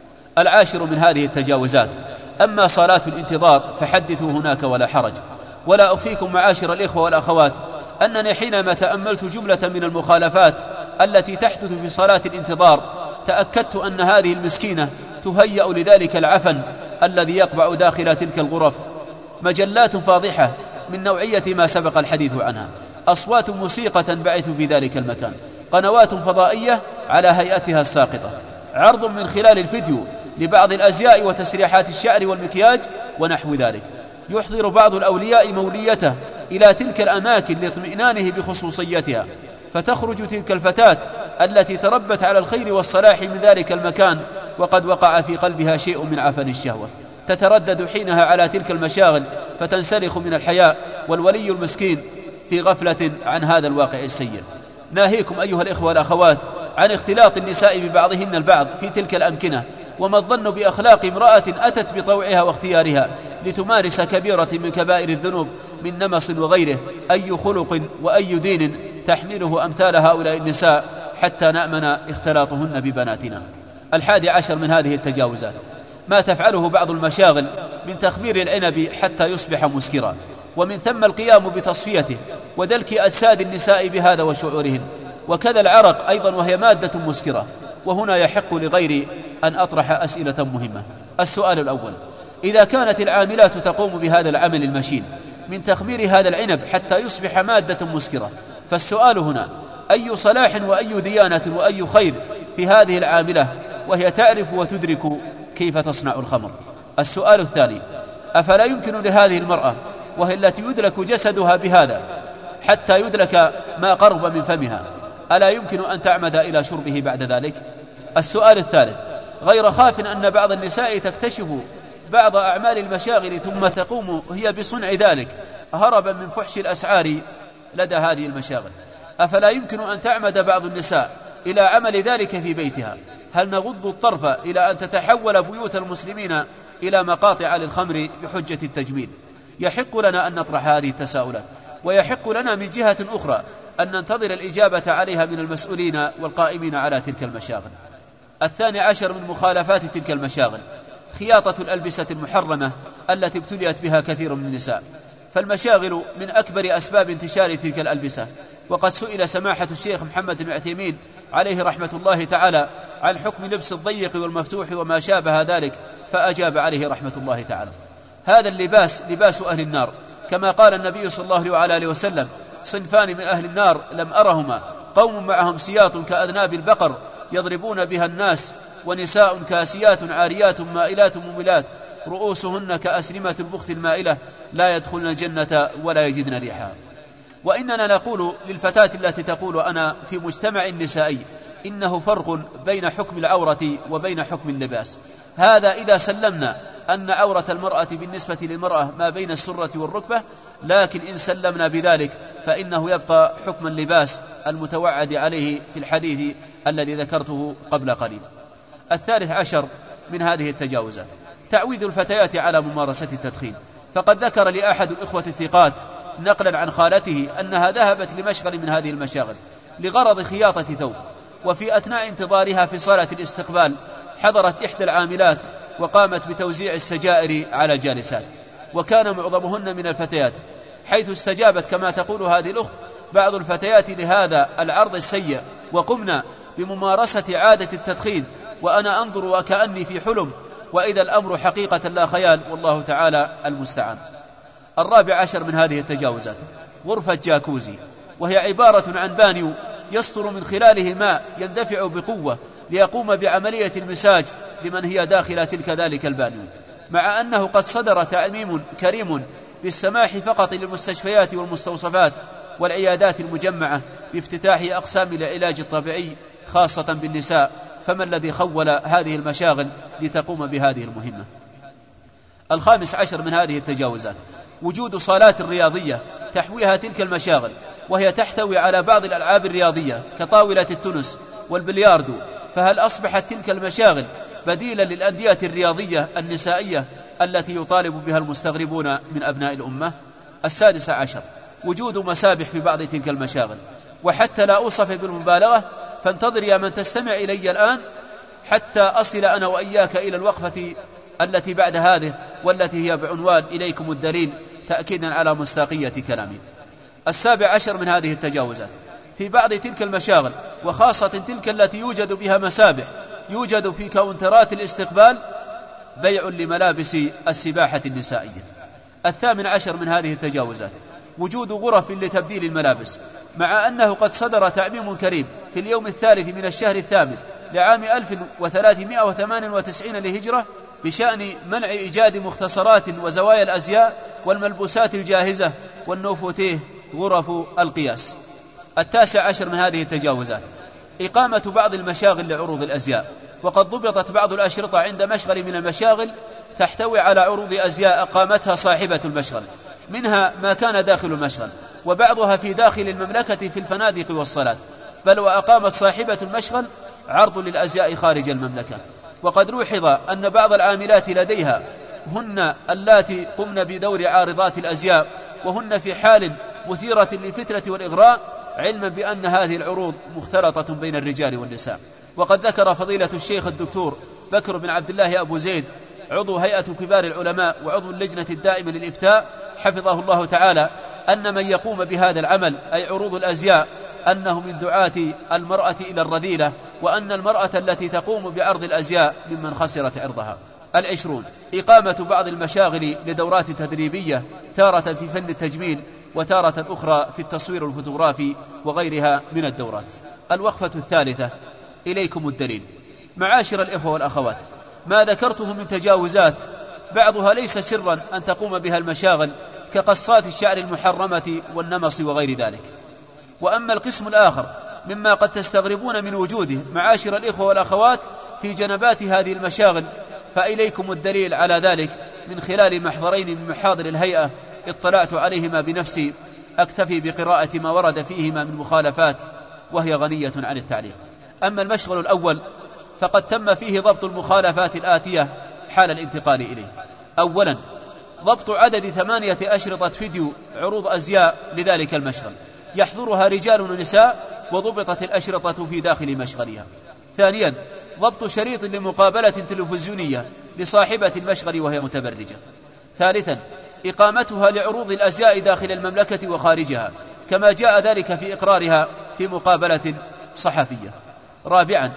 العاشر من هذه التجاوزات: أما صلاة الانتظار فحدثوا هناك ولا حرج. ولا أخفيكم معاشر الإخوة والأخوات أنني حينما تأملت جملة من المخالفات التي تحدث في صلاة الانتظار تأكدت أن هذه المسكينة تهيأ لذلك العفن الذي يقبع داخل تلك الغرف. مجلات فاضحة من نوعية ما سبق الحديث عنها، أصوات موسيقى تنبعث في ذلك المكان، قنوات فضائية على هيئتها الساقطة، عرض من خلال الفيديو لبعض الأزياء وتسريحات الشعر والمكياج ونحو ذلك. يحضر بعض الأولياء موليته إلى تلك الأماكن لاطمئنانه بخصوصيتها، فتخرج تلك الفتاة التي تربت على الخير والصلاح من ذلك المكان وقد وقع في قلبها شيء من عفن الشهوة، تتردد حينها على تلك المشاغل فتنسلخ من الحياء، والولي المسكين في غفلة عن هذا الواقع السيء. ناهيكم أيها الإخوة والأخوات عن اختلاط النساء ببعضهن البعض في تلك الأمكنة، وما الظن بأخلاق امرأة أتت بطوعها واختيارها لتمارس كبيرة من كبائر الذنوب من نمص وغيره؟ أي خلق وأي دين تحمله أمثال هؤلاء النساء حتى نأمن اختلاطهن ببناتنا؟ 11 من هذه التجاوزات: ما تفعله بعض المشاغل من تخمير العنب حتى يصبح مسكرا، ومن ثم القيام بتصفيته ودلك أجساد النساء بهذا وشعورهن، وكذا العرق أيضا وهي مادة مسكرة. وهنا يحق لغيري أن أطرح أسئلة مهمة. السؤال الأول: إذا كانت العاملات تقوم بهذا العمل المشين من تخمير هذا العنب حتى يصبح مادة مسكرة، فالسؤال هنا: أي صلاح وأي ديانة وأي خير في هذه العاملة وهي تعرف وتدرك كيف تصنع الخمر؟ السؤال الثاني: أفلا يمكن لهذه المرأة وهي التي يدلك جسدها بهذا حتى يدلك ما قرب من فمها، ألا يمكن أن تعمد إلى شربه بعد ذلك؟ السؤال الثالث: غير خاف أن بعض النساء تكتشف بعض أعمال المشاغل ثم تقوم هي بصنع ذلك هربا من فحش الأسعار لدى هذه المشاغل، أفلا يمكن أن تعمد بعض النساء إلى عمل ذلك في بيتها؟ هل نغض الطرف إلى أن تتحول بيوت المسلمين إلى مقاطع للخمر بحجة التجميل؟ يحق لنا أن نطرح هذه التساؤلات، ويحق لنا من جهة أخرى أن ننتظر الإجابة عليها من المسؤولين والقائمين على تلك المشاغل. 12 من مخالفات تلك المشاغل: خياطة الألبسة المحرمة التي ابتليت بها كثير من النساء. فالمشاغل من أكبر أسباب انتشار تلك الألبسة، وقد سئل سماحة الشيخ محمد بن عثيمين عليه رحمة الله تعالى عن حكم لبس الضيق والمفتوح وما شابه ذلك، فأجاب عليه رحمة الله تعالى: هذا اللباس لباس أهل النار، كما قال النبي صلى الله عليه وسلم: صنفان من أهل النار لم أرهما، قوم معهم سياط كأذناب البقر يضربون بها الناس، ونساء كاسيات عاريات مائلات مميلات رؤوسهن كأسنمة البخت المائلة لا يدخلن الجنة ولا يجدن ريحها. وإننا نقول للفتاة التي تقول أنا في مجتمع نسائي إنه فرق بين حكم العورة وبين حكم اللباس. هذا إذا سلمنا أن عورة المرأة بالنسبة للمرأة ما بين السرة والركبة، لكن إن سلمنا بذلك فإنه يبقى حكم اللباس المتوعد عليه في الحديث الذي ذكرته قبل قليل. 13 من هذه التجاوزات تعويد الفتيات على ممارسة التدخين، فقد ذكر لي أحد الإخوة الثقات نقلا عن خالته أنها ذهبت لمشغل من هذه المشاغل لغرض خياطة ثوب، وفي أثناء انتظارها في صالة الاستقبال حضرت إحدى العاملات وقامت بتوزيع السجائر على الجالسات، وكان معظمهن من الفتيات، حيث استجابت كما تقول هذه الأخت بعض الفتيات لهذا العرض السيء وقمنا بممارسة عادة التدخين، وأنا أنظر وكأني في حلم، وإذا الأمر حقيقة لا خيال، والله تعالى المستعان. 14 من هذه التجاوزات غرفة جاكوزي، وهي عبارة عن بانيو يسطر من خلاله ماء يندفع بقوة ليقوم بعملية المساج لمن هي داخل ذلك البانيو، مع أنه قد صدر تعميم كريم بالسماح فقط للمستشفيات والمستوصفات والعيادات المجمعة بافتتاح أقسام العلاج الطبيعي خاصة بالنساء، فما الذي خول هذه المشاغل لتقوم بهذه المهمة؟ 15 من هذه التجاوزات وجود صالات رياضية تحويها تلك المشاغل، وهي تحتوي على بعض الألعاب الرياضية كطاولة التنس والبلياردو، فهل أصبحت تلك المشاغل بديلا للأندية الرياضية النسائية التي يطالب بها المستغربون من أبناء الأمة؟ 16 وجود مسابح في بعض تلك المشاغل، وحتى لا أوصف بالمبالغة فانتظر يا من تستمع إلي الآن حتى أصل أنا وإياك إلى الوقفة التي بعد هذه، والتي هي بعنوان إليكم الدليل، تأكيدا على مصداقية كلامي. 17 من هذه التجاوزات في بعض تلك المشاغل، وخاصة تلك التي يوجد بها مسابح، يوجد في كاونترات الاستقبال بيع لملابس السباحة النسائية. 18 من هذه التجاوزات وجود غرف لتبديل الملابس، مع أنه قد صدر تعميم كريم في اليوم 3 من الشهر 8 لعام 1398 للهجرة بشأن منع إيجاد مختصرات وزوايا الأزياء والملبوسات الجاهزة والنوفوتيه غرف القياس. 19 من هذه التجاوزات إقامة بعض المشاغل لعروض الأزياء، وقد ضبطت بعض الأشرطة عند مشغل من المشاغل تحتوي على عروض أزياء أقامتها صاحبة المشغل، منها ما كان داخل المشغل، وبعضها في داخل المملكة في الفنادق والصلاة، بل وأقامت صاحبة المشغل عرض للأزياء خارج المملكة. وقد لوحظ أن بعض العاملات لديها هن اللاتي قمن بدور عارضات الأزياء، وهن في حال مثيرة للفتنة والإغراء، علما بأن هذه العروض مختلطة بين الرجال والنساء. وقد ذكر فضيلة الشيخ الدكتور بكر بن عبد الله أبو زيد عضو هيئة كبار العلماء وعضو اللجنة الدائمة للإفتاء حفظه الله تعالى أن من يقوم بهذا العمل أي عروض الأزياء أنه من دعاة المرأة إلى الرذيلة، وأن المرأة التي تقوم بعرض الأزياء ممن خسرت عرضها. 20 إقامة بعض المشاغل لدورات تدريبية، تارة في فن التجميل وتارة أخرى في التصوير الفوتوغرافي وغيرها من الدورات. الوقفة الثالثة إليكم الدليل. معاشر الإخوة والأخوات، ما ذكرته من تجاوزات بعضها ليس سرا أن تقوم بها المشاغل كقصات الشعر المحرمة والنمص وغير ذلك. وأما القسم الآخر مما قد تستغربون من وجوده معاشر الإخوة والأخوات في جنبات هذه المشاغل، فإليكم الدليل على ذلك من خلال محضرين من محاضر الهيئة اطلعت عليهما بنفسي، أكتفي بقراءة ما ورد فيهما من مخالفات وهي غنية عن التعليق. أما المشغل الأول فقد تم فيه ضبط المخالفات الآتية حال الانتقال إليه. أولا ضبط عدد 8 أشرطة فيديو عروض أزياء لذلك المشغل يحضرها رجال ونساء، وضبطت الأشرطة في داخل مشغلها. ثانيا ضبط شريط لمقابلة تلفزيونية لصاحبة المشغل وهي متبرجة. ثالثا إقامتها لعروض الأزياء داخل المملكة وخارجها، كما جاء ذلك في إقرارها في مقابلة صحفية. رابعا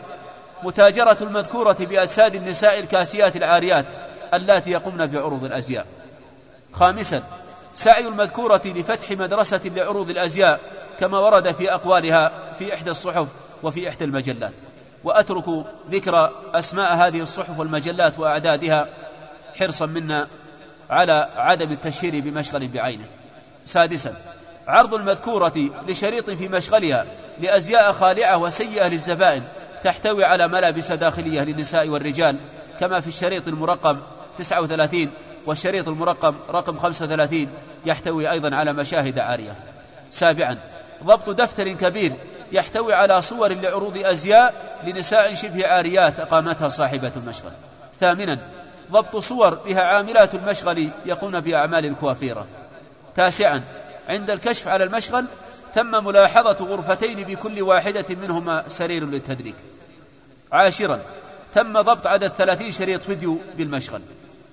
متاجرة المذكورة بأجساد النساء الكاسيات العاريات اللاتي يقمن بعروض الأزياء. خامسا سعي المذكورة لفتح مدرسة لعروض الأزياء كما ورد في أقوالها في إحدى الصحف وفي إحدى المجلات، وأترك ذكر أسماء هذه الصحف والمجلات وأعدادها حرصا منا على عدم التشهير بمشغل بعينه. سادسا عرض المذكورة لشريط في مشغلها لأزياء خالعة وسيئة للزبائن تحتوي على ملابس داخلية للنساء والرجال كما في الشريط المرقم 39 والشريط المرقم رقم 35 يحتوي أيضا على مشاهد عارية. سابعا ضبط دفتر كبير يحتوي على صور لعروض أزياء لنساء شبه عاريات أقامتها صاحبة المشغل. ثامنا ضبط صور بها عاملات المشغل يقوم بأعمال الكوافيرة. تاسعا عند الكشف على المشغل تم ملاحظة غرفتين بكل واحدة منهما سرير للتدريك. عاشرا تم ضبط عدد 30 شريط فيديو بالمشغل.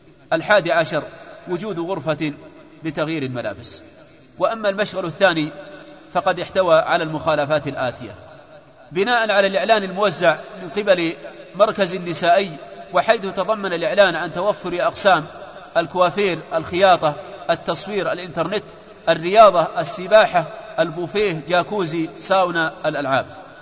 11 وجود غرفة لتغيير الملابس. وأما المشغل الثاني فقد احتوى على المخالفات الآتية: بناء على الإعلان الموزع من قبل مركز النسائي، وحيث تضمن الإعلان عن توفر أقسام الكوافير، الخياطة، التصوير، الإنترنت، الرياضة، السباحة، البوفيه، جاكوزي، ساونا، الألعاب.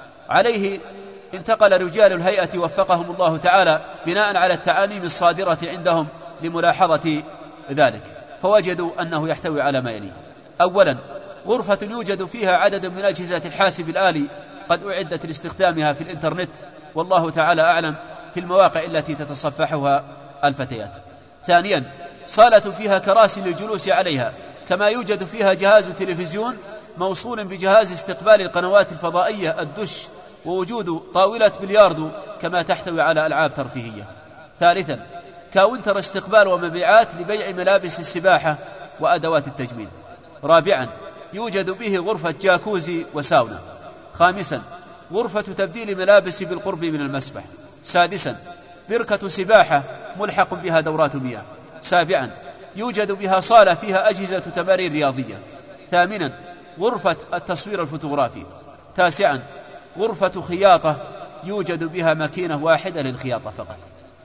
عليه انتقل رجال الهيئة وفقهم الله تعالى بناء على التعاميم الصادرة عندهم لملاحظة ذلك، فوجدوا أنه يحتوي على ما يلي: أولا غرفة يوجد فيها عدد من أجهزة الحاسب الآلي قد أعدت لاستخدامها في الإنترنت، والله تعالى أعلم، في المواقع التي تتصفحها الفتيات. ثانيا صالة فيها كراسي للجلوس عليها، كما يوجد فيها جهاز تلفزيون موصول بجهاز استقبال القنوات الفضائية، الدش، ووجود طاولة بلياردو كما تحتوي على ألعاب ترفيهية. ثالثا كاونتر استقبال ومبيعات لبيع ملابس السباحة وأدوات التجميل. رابعا يوجد به غرفة جاكوزي وساونا. خامسا غرفة تبديل ملابس بالقرب من المسبح. سادسا بركة سباحة ملحق بها دورات مياه. سابعا يوجد بها صالة فيها أجهزة تمارين رياضية. ثامنا غرفة التصوير الفوتوغرافي. تاسعا غرفة خياطة يوجد بها ماكينة واحدة للخياطة فقط.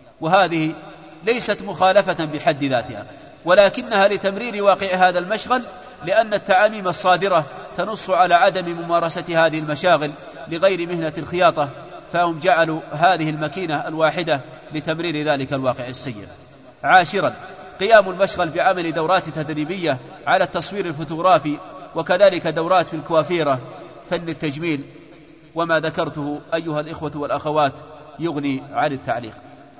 وهذه ليست مخالفة بحد ذاتها، ولكنها لتمرير واقع هذا المشغل، لأن التعاميم الصادرة تنص على عدم ممارسة هذه المشاغل لغير مهنة الخياطة، فهم جعلوا هذه الماكينة الواحدة لتمرير ذلك الواقع السيء. عاشرا قيام المشغل بعمل دورات تدريبية على التصوير الفوتوغرافي، وكذلك دورات في الكوافيرة، فن التجميل. وما ذكرته أيها الإخوة والأخوات يغني عن التعليق.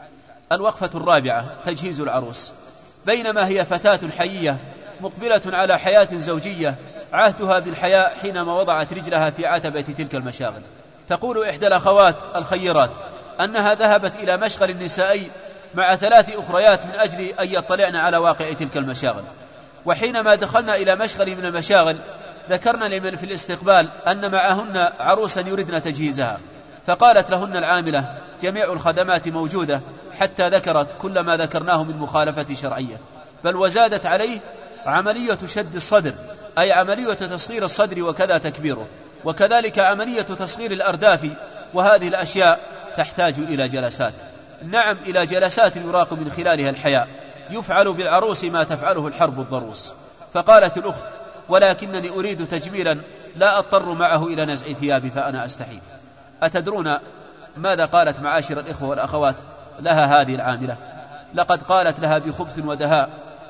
الوقفة الرابعة: تجهيز العروس. بينما هي فتاة حيية مقبلة على حياة زوجية عهدها بالحياء حينما وضعت رجلها في عتبة تلك المشاغل، تقول إحدى الأخوات الخيرات أنها ذهبت إلى مشغل نسائي مع 3 أخريات من أجل أن يطلعن على واقع تلك المشاغل، وحينما دخلنا إلى مشغل من المشاغل ذكرنا لمن في الاستقبال أن معهن عروسا يردن تجهيزها، فقالت لهن العاملة جميع الخدمات موجودة، حتى ذكرت كل ما ذكرناه من مخالفة شرعية، بل وزادت عليه عملية شد الصدر، أي عملية تصغير الصدر وكذا تكبيره، وكذلك عملية تصغير الأرداف، وهذه الأشياء تحتاج إلى جلسات. نعم، إلى جلسات يراق من خلالها الحياء، يفعل بالعروس ما تفعله الحرب الضروس. فقالت الأخت: ولكنني أريد تجميلا لا أضطر معه إلى نزع ثيابي فأنا أستحي. أتدرون ماذا قالت معاشر الإخوة والأخوات لها هذه العاملة؟ لقد قالت لها بخبث ودهاء: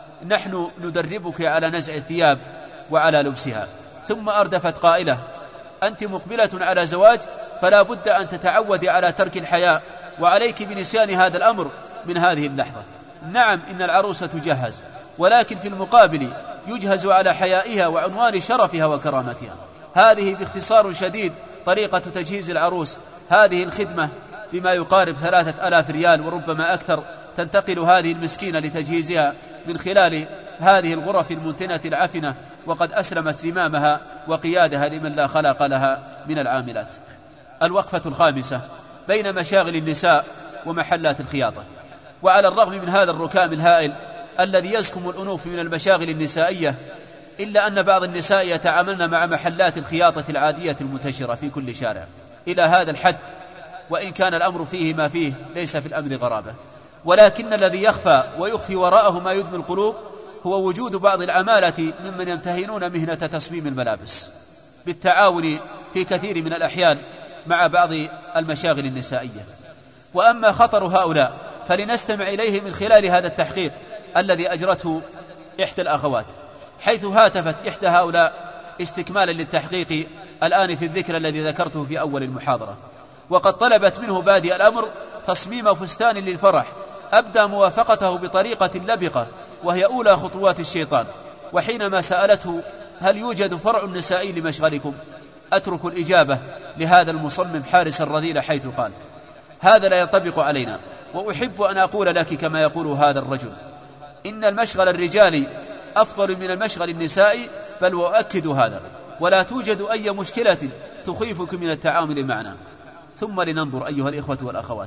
نحن ندربك على نزع الثياب وعلى لبسها. ثم أردفت قائلة: أنت مقبلة على زواج، فلا بد أن تتعودي على ترك الحياء، وعليك بنسيان هذا الأمر من هذه اللحظة. نعم، إن العروس تجهز، ولكن في المقابل يجهز على حيائها وعنوان شرفها وكرامتها. هذه باختصار شديد طريقة تجهيز العروس. هذه الخدمة بما يقارب 3000 ريال وربما أكثر، تنتقل هذه المسكينة لتجهيزها من خلال هذه الغرف المنتنة العفنة، وقد أسلمت زمامها وقيادها لمن لا خلق لها من العاملات. الوقفة الخامسة: بين مشاغل النساء ومحلات الخياطة. وعلى الرغم من هذا الركام الهائل الذي يزكم الأنوف من المشاغل النسائية، إلا أن بعض النساء يتعاملن مع محلات الخياطة العادية المنتشرة في كل شارع إلى هذا الحد، وإن كان الأمر فيه ما فيه، ليس في الأمر غرابة، ولكن الذي يخفى ويخفي وراءه ما يدمي القلوب هو وجود بعض العمالة ممن يمتهنون مهنة تصميم الملابس بالتعاون في كثير من الأحيان مع بعض المشاغل النسائية. وأما خطر هؤلاء فلنستمع إليه من خلال هذا التحقيق الذي أجرته إحدى الأخوات، حيث هاتفت إحدى هؤلاء استكمالا للتحقيق الآن في الذكر الذي ذكرته في أول المحاضرة، وقد طلبت منه بادئ الأمر تصميم فستان للفرح أبدى موافقته بطريقة لبقة، وهي أولى خطوات الشيطان. وحينما سألته هل يوجد فرع نسائي لمشغلكم، أترك الإجابة لهذا المصمم حارس الرذيل، حيث قال: هذا لا ينطبق علينا، وأحب أن أقول لك كما يقول هذا الرجل: إن المشغل الرجالي أفضل من المشغل النسائي، بل وأؤكد هذا، ولا توجد أي مشكلة تخيفك من التعامل معنا. ثم لننظر أيها الإخوة والأخوات،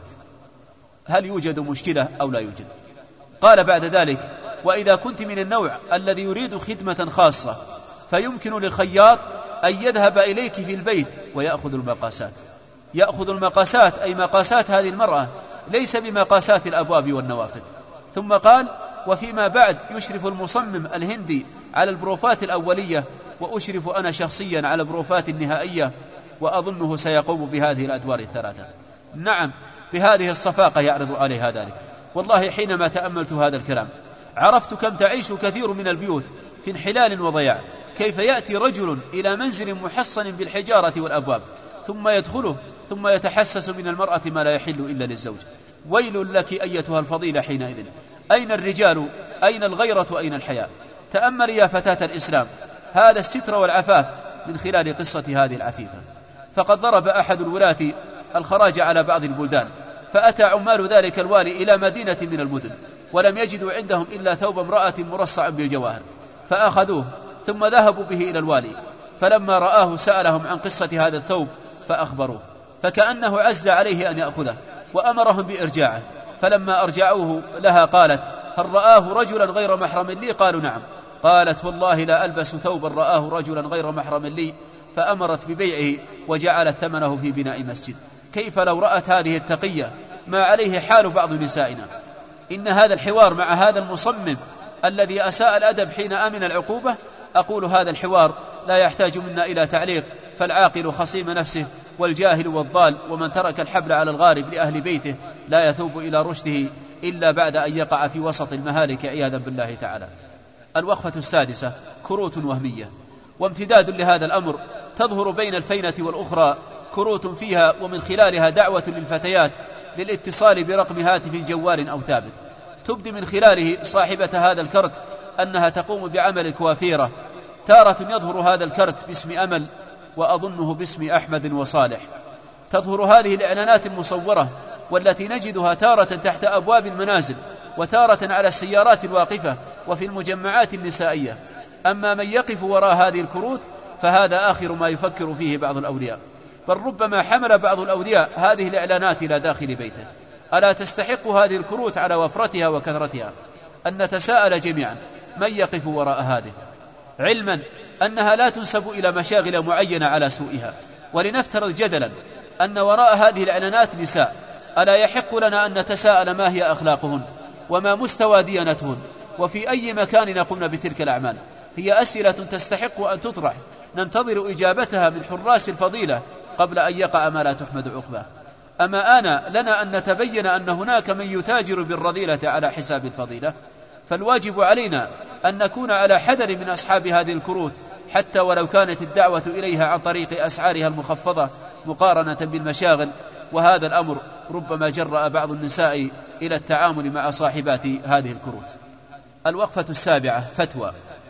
هل يوجد مشكلة أو لا يوجد؟ قال بعد ذلك: وإذا كنت من النوع الذي يريد خدمة خاصة فيمكن للخياط أن يذهب إليك في البيت ويأخذ المقاسات. يأخذ المقاسات أي مقاسات هذه المرأة، ليس بمقاسات الأبواب والنوافذ. ثم قال: وفيما بعد يشرف المصمم الهندي على البروفات الأولية، وأشرف أنا شخصيا على البروفات النهائية، وأظنه سيقوم بهذه الأدوار الثلاثة. نعم، بهذه الصفاقة يعرض عليها ذلك. والله حينما تأملت هذا الكلام عرفت كم تعيش كثير من البيوت في انحلال وضياع، كيف يأتي رجل إلى منزل محصن بالحجارة والأبواب ثم يدخله ثم يتحسس من المرأة ما لا يحل إلا للزوج. ويل لك أيتها الفضيلة حينئذ، أين الرجال؟ أين الغيرة؟ أين الحياء؟ تأمل يا فتاة الإسلام هذا الستر والعفاف من خلال قصة هذه العفيفة. فقد ضرب أحد الولاة الخراج على بعض البلدان، فأتى عمال ذلك الوالي إلى مدينة من المدن، ولم يجدوا عندهم إلا ثوب امرأة مرصع بالجواهر، فأخذوه ثم ذهبوا به إلى الوالي، فلما رآه سألهم عن قصة هذا الثوب فأخبروه، فكأنه عز عليه أن يأخذه وأمرهم بإرجاعه. فلما أرجعوه لها قالت: هل رآه رجلا غير محرم لي؟ قالوا: نعم. قالت: والله لا ألبس ثوبا رآه رجلا غير محرم لي. فأمرت ببيعه وجعلت ثمنه في بناء مسجد. كيف لو رأت هذه التقية ما عليه حال بعض نسائنا؟ إن هذا الحوار مع هذا المصمم الذي أساء الأدب حين أمن العقوبة، أقول هذا الحوار لا يحتاج منا إلى تعليق، فالعاقل خصيم نفسه، والجاهل والضال ومن ترك الحبل على الغارب لأهل بيته لا يثوب إلى رشده إلا بعد أن يقع في وسط المهالك عياذا بالله تعالى. الوقفة السادسة: كروت وهمية. وامتداد لهذا الأمر تظهر بين الفينة والأخرى كروت فيها ومن خلالها دعوة للفتيات للاتصال برقم هاتف جوال أو ثابت، تبدي من خلاله صاحبة هذا الكرت أنها تقوم بعمل الكوافيرة. تارة يظهر هذا الكرت باسم أمل، وأظنه باسم أحمد وصالح. تظهر هذه الإعلانات المصورة والتي نجدها تارة تحت أبواب المنازل، وتارة على السيارات الواقفة وفي المجمعات النسائية. أما من يقف وراء هذه الكروت فهذا آخر ما يفكر فيه بعض الأولياء، بل ربما حمل بعض الأولياء هذه الإعلانات إلى داخل بيته. ألا تستحق هذه الكروت على وفرتها وكثرتها أن نتساءل جميعا من يقف وراء هذه، علما أنها لا تنسب إلى مشاغل معينة على سوءها. ولنفترض جدلا أن وراء هذه الإعلانات نساء، ألا يحق لنا أن نتساءل ما هي أخلاقهن وما مستوى ديانتهن وفي أي مكان يقومن بتلك الأعمال؟ هي أسئلة تستحق أن تطرح، ننتظر إجابتها من حراس الفضيلة قبل أن يقع ما لا تحمد عقباه. أما لنا أن نتبين أن هناك من يتاجر بالرذيلة على حساب الفضيلة، فالواجب علينا أن نكون على حذر من أصحاب هذه الكروت، حتى ولو كانت الدعوة إليها عن طريق أسعارها المخفضة مقارنة بالمشاغل. وهذا الأمر ربما جرأ بعض النساء إلى التعامل مع صاحبات هذه الكروت. الوقفة السابعة: فتوى.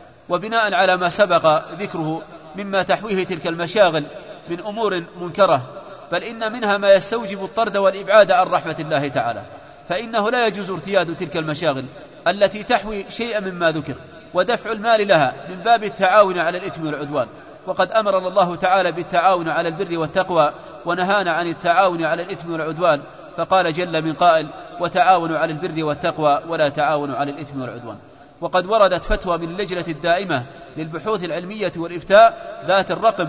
وبناء على ما سبق ذكره مما تحويه تلك المشاغل من أمور منكرة، بل إن منها ما يستوجب الطرد والإبعاد عن رحمة الله تعالى، فإنه لا يجوز ارتياد تلك المشاغل التي تحوي شيئا مما ذكر ودفع المال لها من باب التعاون على الإثم والعدوان. وقد أمرنا الله تعالى بالتعاون على البر والتقوى، ونهانا عن التعاون على الإثم والعدوان، فقال جل من قائل: وتعاونوا على البر والتقوى ولا تعاونوا على الإثم والعدوان. وقد وردت فتوى من اللجنة الدائمة للبحوث العلمية والإفتاء ذات الرقم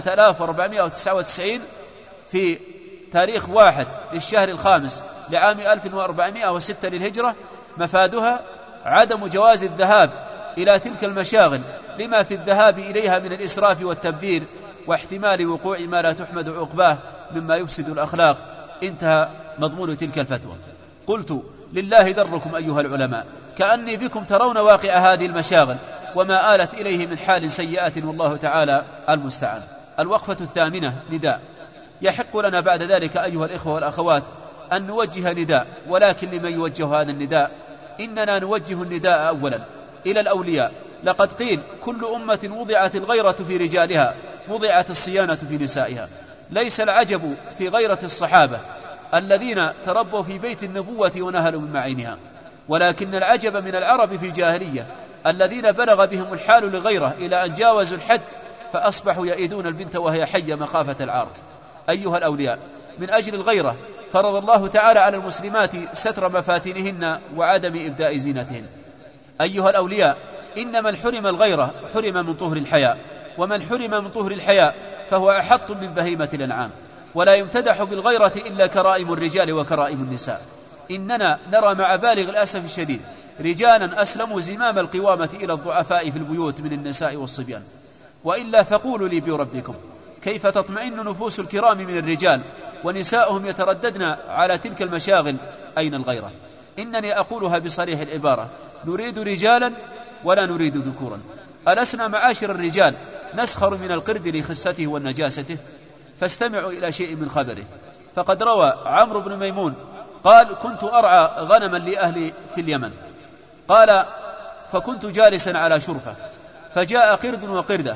9499 في تاريخ 1 للشهر الخامس لعام 1406 للهجرة، مفادها عدم جواز الذهاب إلى تلك المشاغل لما في الذهاب إليها من الإسراف والتبذير واحتمال وقوع ما لا تحمد عقباه مما يفسد الأخلاق. انتهى مضمون تلك الفتوى. قلت: لله دركم أيها العلماء، كأني بكم ترون واقع هذه المشاغل وما آلت إليه من حال سيئات، والله تعالى المستعان. الوقفة الثامنة: نداء. يحق لنا بعد ذلك أيها الإخوة والأخوات أن نوجه نداء، ولكن لمن يوجه هذا النداء؟ إننا نوجه النداء أولا إلى الأولياء. لقد قيل: كل أمة وضعت الغيرة في رجالها وضعت الصيانة في نسائها. ليس العجب في غيرة الصحابة الذين تربوا في بيت النبوة ونهلوا من معينها، ولكن العجب من العرب في الجاهلية الذين بلغ بهم الحال لغيره إلى أن جاوزوا الحد فأصبحوا يئدون البنت وهي حية مخافة العار. أيها الأولياء، من أجل الغيرة فرض الله تعالى على المسلمات ستر مفاتنهن وعدم إبداء زينتهن. أيها الأولياء، إن من حرم الغيرة حرم من طهر الحياء، ومن حرم من طهر الحياء فهو أحط من بهيمة الأنعام، ولا يمتدح بالغيرة إلا كرائم الرجال وكرائم النساء. إننا نرى مع بالغ الأسف الشديد رجالا أسلموا زمام القوامة إلى الضعفاء في البيوت من النساء والصبيان. وإلا فقولوا لي بربكم، كيف تطمئن نفوس الكرام من الرجال ونساؤهم يترددن على تلك المشاغل؟ أين الغيرة؟ إنني أقولها بصريح العبارة: نريد رجالا ولا نريد ذكورا. ألسنا معاشر الرجال نسخر من القرد لخسته والنجاسته؟ فاستمعوا إلى شيء من خبره. فقد روى عمرو بن ميمون قال: كنت أرعى غنما لأهلي في اليمن، قال: فكنت جالسا على شرفة، فجاء قرد وقردة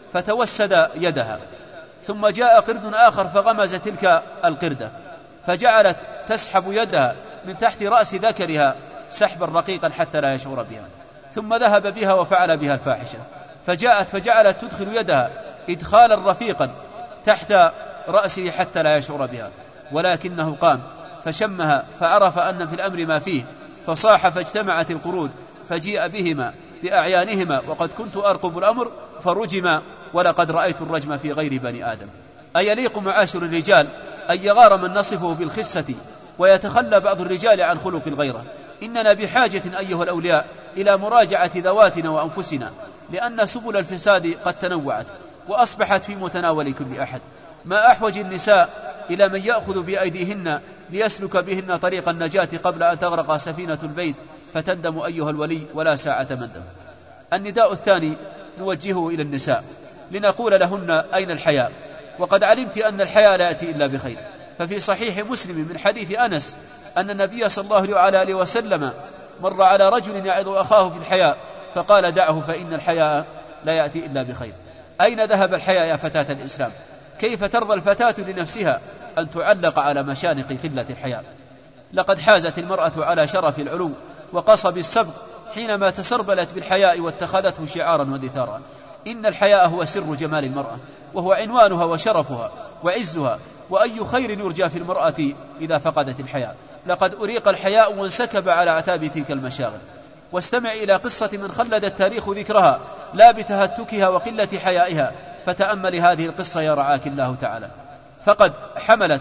فتوسد يدها، ثم جاء قرد آخر فغمز تلك القردة فجعلت تسحب يدها من تحت رأس ذكرها سحبا رقيقا حتى لا يشعر بها، ثم ذهب بها وفعل بها الفاحشة، فجاءت فجعلت تدخل يدها إدخالا رفيقا تحت رأسه حتى لا يشعر بها، ولكنه قام فشمها فعرف أن في الأمر ما فيه، فصاح فاجتمعت القرود فجيء بهما بأعيانهما، وقد كنت أرقب الأمر فرجما، ولقد رأيت الرجم في غير بني آدم. أيليق معاشر الرجال أن يغار من نصفه بالخسة ويتخلى بعض الرجال عن خلق الغيرة؟ إننا بحاجة أيها الأولياء إلى مراجعة ذواتنا وأنفسنا، لأن سبل الفساد قد تنوعت وأصبحت في متناول كل أحد. ما أحوج النساء إلى من يأخذ بأيديهن ليسلك بهن طريق النجاة قبل أن تغرق سفينة البيت فتندم أيها الولي ولا ساعة مندم. النداء الثاني نوجهه إلى النساء لنقول لهن: أين الحياء؟ وقد علمت أن الحياء لا يأتي إلا بخير. ففي صحيح مسلم من حديث أنس أن النبي صلى الله عليه وسلم مر على رجل يعظ أخاه في الحياء فقال: دعه فإن الحياء لا يأتي إلا بخير. أين ذهب الحياء يا فتاة الإسلام؟ كيف ترضى الفتاة لنفسها أن تعلق على مشانق قلة الحياء؟ لقد حازت المرأة على شرف العلو وقصب السبق حينما تسربلت بالحياء واتخذته شعارا ودثارا. إن الحياء هو سر جمال المرأة، وهو عنوانها وشرفها وعزها، وأي خير يرجى في المرأة إذا فقدت الحياء. لقد أريق الحياء وانسكب على أعتاب تلك المشاغل. واستمع إلى قصة من خلد التاريخ ذكرها لا بتهتكها وقلة حيائها، فتأمل هذه القصة يا رعاك الله تعالى. فقد حملت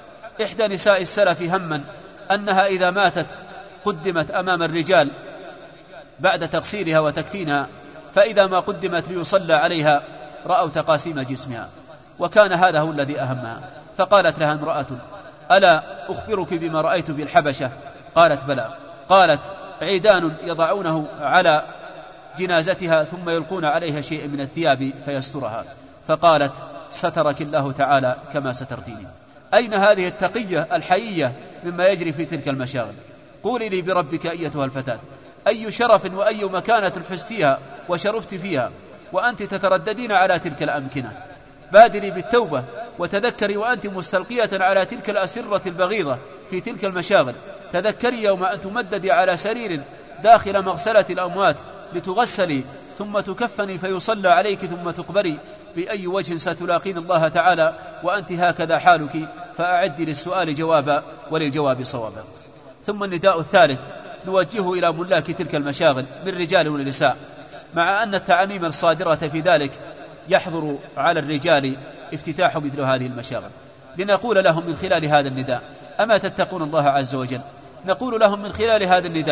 إحدى نساء السلف هما أنها إذا ماتت قدمت أمام الرجال بعد تغسيلها وتكفينها، فإذا ما قدمت ليصلى عليها رأوا تقاسيم جسمها، وكان هذا هو الذي أهمها. فقالت لها امرأة: ألا أخبرك بما رأيت بالحبشة؟ قالت: بلى. قالت: عيدان يضعونه على جنازتها ثم يلقون عليها شيء من الثياب فيسترها. فقالت: سترك الله تعالى كما سترتيني. أين هذه التقية الحيية مما يجري في تلك المشاغل؟ قولي لي بربك أيتها الفتاة، أي شرف وأي مكانة حزتيها وشرفت فيها وأنت تترددين على تلك الأمكنة؟ بادري بالتوبة وتذكري وأنت مستلقية على تلك الأسرة البغيضة في تلك المشاغل. تذكري يوم أن تمددي على سرير داخل مغسلة الأموات لتغسلي ثم تكفني فيصلى عليك ثم تقبري. بأي وجه ستلاقين الله تعالى وأنت هكذا حالك؟ فأعدي للسؤال جوابا وللجواب صوابا. ثم النداء الثالث نوجهه إلى ملاك تلك المشاغل من رجال ونساء، مع أن التعاميم الصادرة في ذلك يحضر على الرجال افتتاح مثل هذه المشاغل، لنقول لهم من خلال هذا النداء: أما تتقون الله عز وجل؟ نقول لهم من خلال هذا النداء: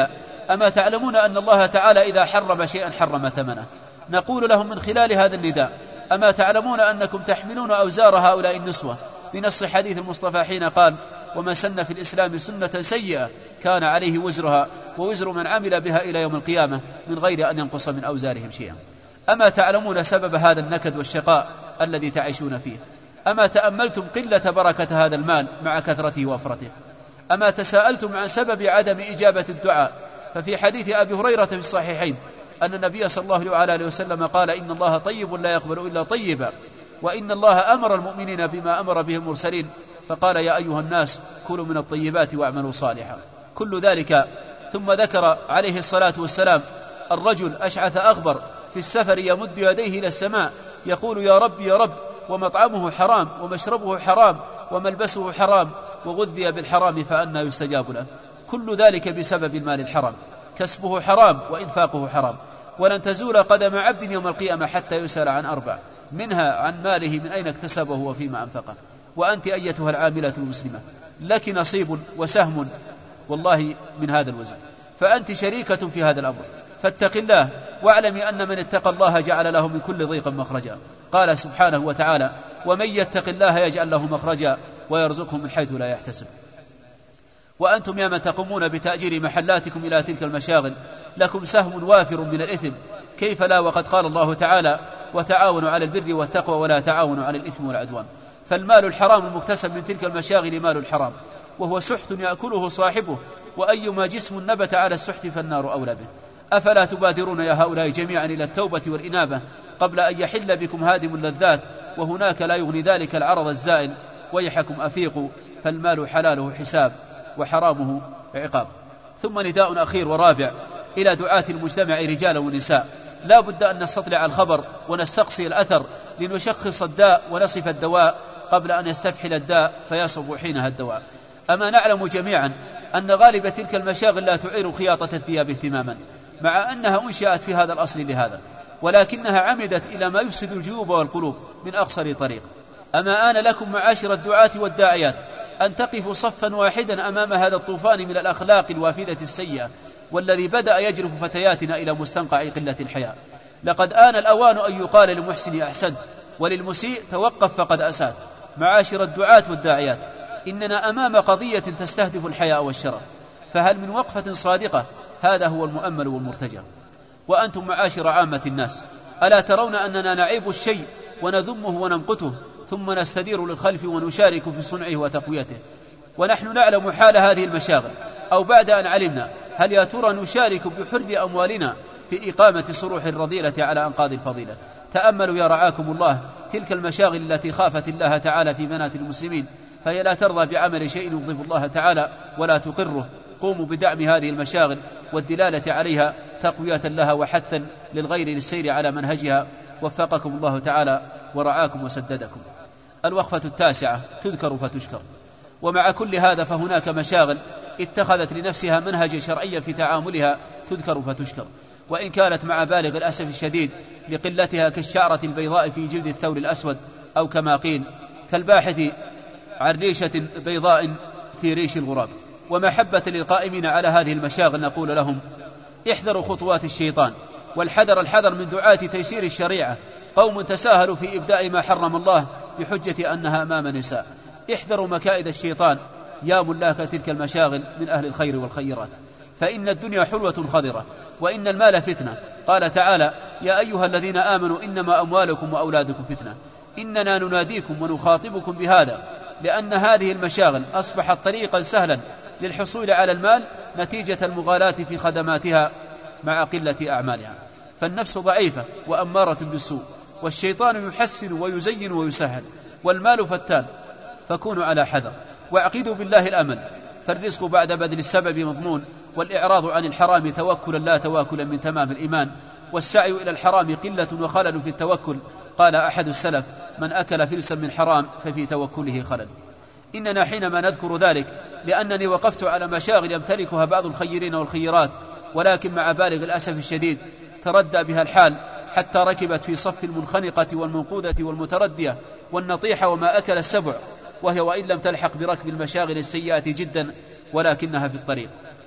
أما تعلمون أن الله تعالى إذا حرم شيئا حرم ثمنه؟ نقول لهم من خلال هذا النداء: أما تعلمون أنكم تحملون أوزار هؤلاء النسوة بنص حديث المصطفى حين قال: ومن سن في الإسلام سنة سيئة كان عليه وزرها ووزر من عمل بها إلى يوم القيامة من غير أن ينقص من أوزارهم شيئا. أما تعلمون سبب هذا النكد والشقاء الذي تعيشون فيه؟ أما تأملتم قلة بركة هذا المال مع كثرته وفرته؟ أما تساءلتم عن سبب عدم إجابة الدعاء؟ ففي حديث أبي هريرة في الصحيحين أن النبي صلى الله عليه وسلم قال: إن الله طيب لا يقبل إلا طيبا، وإن الله أمر المؤمنين بما أمر به المرسلين، فقال: يا أيها الناس كلوا من الطيبات واعملوا صالحا. كل ذلك ثم ذكر عليه الصلاة والسلام الرجل أشعث أغبر في السفر يمد يديه إلى السماء يقول: يا رب يا رب، ومطعمه حرام ومشربه حرام وملبسه حرام وغذي بالحرام فأنى يستجاب له. كل ذلك بسبب المال الحرام، كسبه حرام وإنفاقه حرام. ولن تزول قدم عبد يوم القيامة حتى يسأل عن 4، منها عن ماله من أين اكتسبه وفيما أنفقه. وأنت أيتها العاملة المسلمة لك نصيب وسهم والله من هذا الوزن، فأنت شريكة في هذا الأمر، فاتق الله واعلمي أن من اتقى الله جعل له من كل ضيق مخرجا. قال سبحانه وتعالى: ومن يتق الله يجعل له مخرجا ويرزقه من حيث لا يحتسب. وأنتم يا من تقومون بتأجير محلاتكم إلى تلك المشاغل لكم سهم وافر من الإثم، كيف لا وقد قال الله تعالى: وتعاونوا على البر والتقوى ولا تعاونوا على الإثم والعدوان. فالمال الحرام المكتسب من تلك المشاغل مال الحرام، وهو سحت يأكله صاحبه، وأيما جسم نبت على السحت فالنار أولى به. أفلا تبادرون يا هؤلاء جميعا إلى التوبة والإنابة قبل أن يحل بكم هادم اللذات، وهناك لا يغني ذلك العرض الزائل. ويحكم أفيقوا، فالمال حلاله حساب وحرامه عقاب. ثم نداء أخير ورابع إلى دعاة المجتمع رجالا ونساء: لا بد أن نستطلع الخبر ونستقصي الأثر لنشخص الداء ونصف الدواء قبل أن يستفحل الداء فيصب حينها الدواء. أما نعلم جميعا أن غالب تلك المشاغل لا تعير خياطة الثياب اهتماما، مع أنها أنشأت في هذا الأصل لهذا، ولكنها عمدت إلى ما يفسد الجيوب والقلوب من أقصر طريق. أما آن لكم معاشر الدعاة والداعيات أن تقفوا صفا واحدا أمام هذا الطوفان من الأخلاق الوافدة السيئة والذي بدأ يجرف فتياتنا إلى مستنقع قلة الحياء. لقد آن الأوان أن يقال للمحسن أحسنت وللمسيء توقف فقد أسات. معاشر الدعاة والداعيات، إننا أمام قضية تستهدف الحياء والشرف، فهل من وقفة صادقة؟ هذا هو المؤمل والمرتجى. وأنتم معاشر عامة الناس، ألا ترون أننا نعيب الشيء ونذمه ونمقته ثم نستدير للخلف ونشارك في صنعه وتقويته؟ ونحن نعلم حال هذه المشاغل، أو بعد أن علمنا، هل يا ترى نشارك بحر أموالنا في إقامة صروح الرذيلة على أنقاض الفضيلة؟ تأملوا يا رعاكم الله تلك المشاغل التي خافت الله تعالى في بنات المسلمين، فهي لا ترضى بعمل شيء يغضب الله تعالى ولا تقره. قوموا بدعم هذه المشاغل والدلالة عليها تقوية لها وحثا للغير للسير على منهجها. وفقكم الله تعالى ورعاكم وسددكم. الوقفة التاسعة: تذكر فتشكر. ومع كل هذا فهناك مشاغل اتخذت لنفسها منهجا شرعيا في تعاملها تذكر فتشكر، وإن كانت مع بالغ الأسف الشديد لقلتها كالشعرة البيضاء في جلد الثور الأسود، أو كما قيل كالباحث عن ريشة بيضاء في ريش الغراب. ومحبة للقائمين على هذه المشاغل نقول لهم: احذروا خطوات الشيطان، الحذر من دعاة تيسير الشريعة، قوم تساهلوا في إبداء ما حرم الله بحجة أنها أمام نساء. احذروا مكائد الشيطان يا ملاك تلك المشاغل من أهل الخير والخيرات، فإن الدنيا حلوة خضرة وإن المال فتنة. قال تعالى: يا أيها الذين آمنوا إنما أموالكم وأولادكم فتنة. إننا نناديكم ونخاطبكم بهذا، لأن هذه المشاغل أصبحت طريقا سهلا للحصول على المال نتيجة المغالاة في خدماتها مع قلة أعمالها. فالنفس ضعيفة وأمارة بالسوء، والشيطان يحسن ويزين ويسهل، والمال فتان، فكونوا على حذر واعقدوا بالله الأمل، فالرزق بعد بذل السبب مضمون، والإعراض عن الحرام توكلا لا تواكلا من تمام الإيمان، والسعي إلى الحرام قلة وخلل في التوكل. قال أحد السلف: من أكل فلسا من حرام ففي توكله خلل. إننا حينما نذكر ذلك لأنني وقفت على مشاغل يمتلكها بعض الخيرين والخيرات، ولكن مع بالغ الأسف الشديد تردى بها الحال حتى ركبت في صف المنخنقة والمنقودة والمتردية والنطيحة وما أكل السبع، وهي وإن لم تلحق بركب المشاغل السيئة جدا ولكنها في الطريق.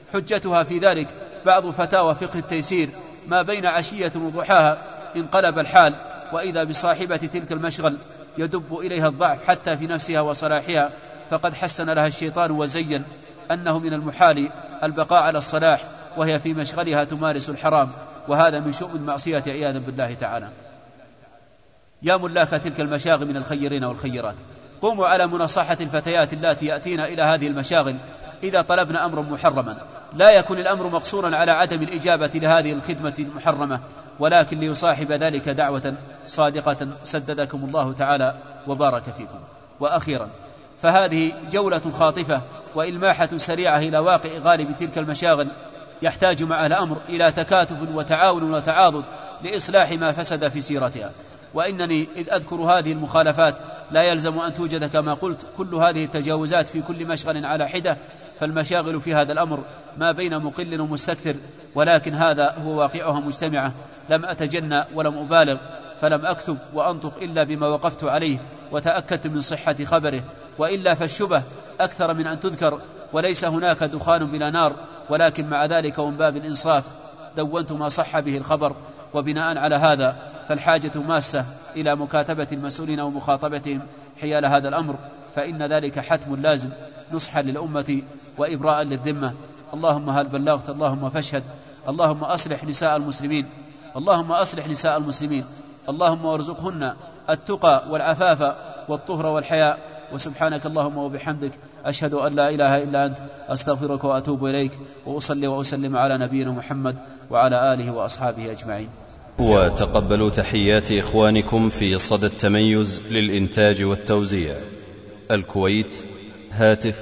حجتها في ذلك بعض فتاوى فقه التيسير ما بين عشية وضحاها انقلب الحال، وإذا بصاحبة تلك المشغل يدب إليها الضعف حتى في نفسها وصلاحها، فقد حسن لها الشيطان وزين أنه من المحال البقاء على الصلاح وهي في مشغلها تمارس الحرام، وهذا من شؤم المعصية عياذا بالله تعالى. يا ملاك تلك المشاغل من الخيرين والخيرات، قوموا على مناصحة الفتيات اللاتي يأتين إلى هذه المشاغل إذا طلبنا أمرا محرما. لا يكون الأمر مقصورا على عدم الإجابة لهذه الخدمة المحرمة، ولكن ليصاحب ذلك دعوة صادقة سددكم الله تعالى وبارك فيكم. وأخيرا، فهذه جولة خاطفة وإلماحة سريعة إلى واقع غالب تلك المشاغل يحتاج مع الأمر إلى تكاتف وتعاون وتعاضد لإصلاح ما فسد في سيرتها. وإنني إذ أذكر هذه المخالفات لا يلزم أن توجد كما قلت كل هذه التجاوزات في كل مشغل على حدة، فالمشاغل في هذا الأمر ما بين مقل ومستكثر، ولكن هذا هو واقعها مجتمعة. لم أتجنى ولم أبالغ، فلم أكتب وأنطق إلا بما وقفت عليه وتأكدت من صحة خبره، وإلا فالشبه أكثر من أن تذكر، وليس هناك دخان بلا نار. ولكن مع ذلك ومن باب الإنصاف دونت ما صح به الخبر، وبناء على هذا فالحاجة ماسة إلى مكاتبة المسؤولين ومخاطبتهم حيال هذا الأمر، فإن ذلك حتم لازم نصحا للأمة وإبراء للذمة. اللهم هل بلغت؟ اللهم فاشهد. اللهم أصلح نساء المسلمين، اللهم أصلح نساء المسلمين، اللهم وارزقهن التقى والعفاف والطهر والحياء. وسبحانك اللهم وبحمدك، أشهد أن لا إله إلا أنت، أستغفرك وأتوب إليك، وأصلي وأسلم على نبينا محمد وعلى آله وأصحابه أجمعين. وتقبلوا تحيات إخوانكم في صدى التميز للإنتاج والتوزيع، الكويت، هاتف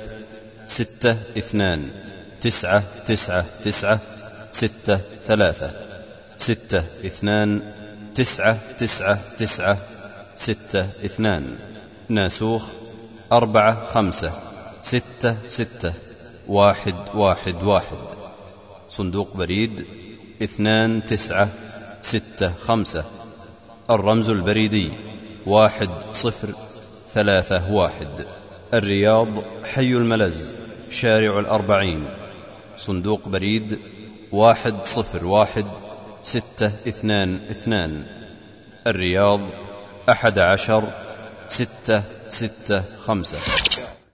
62999963 62999962. ناسوخ 45661111. صندوق بريد 2965. الرمز البريدي 1031. الرياض، حي الملز، شارع 40. صندوق بريد 101622. الرياض 11665.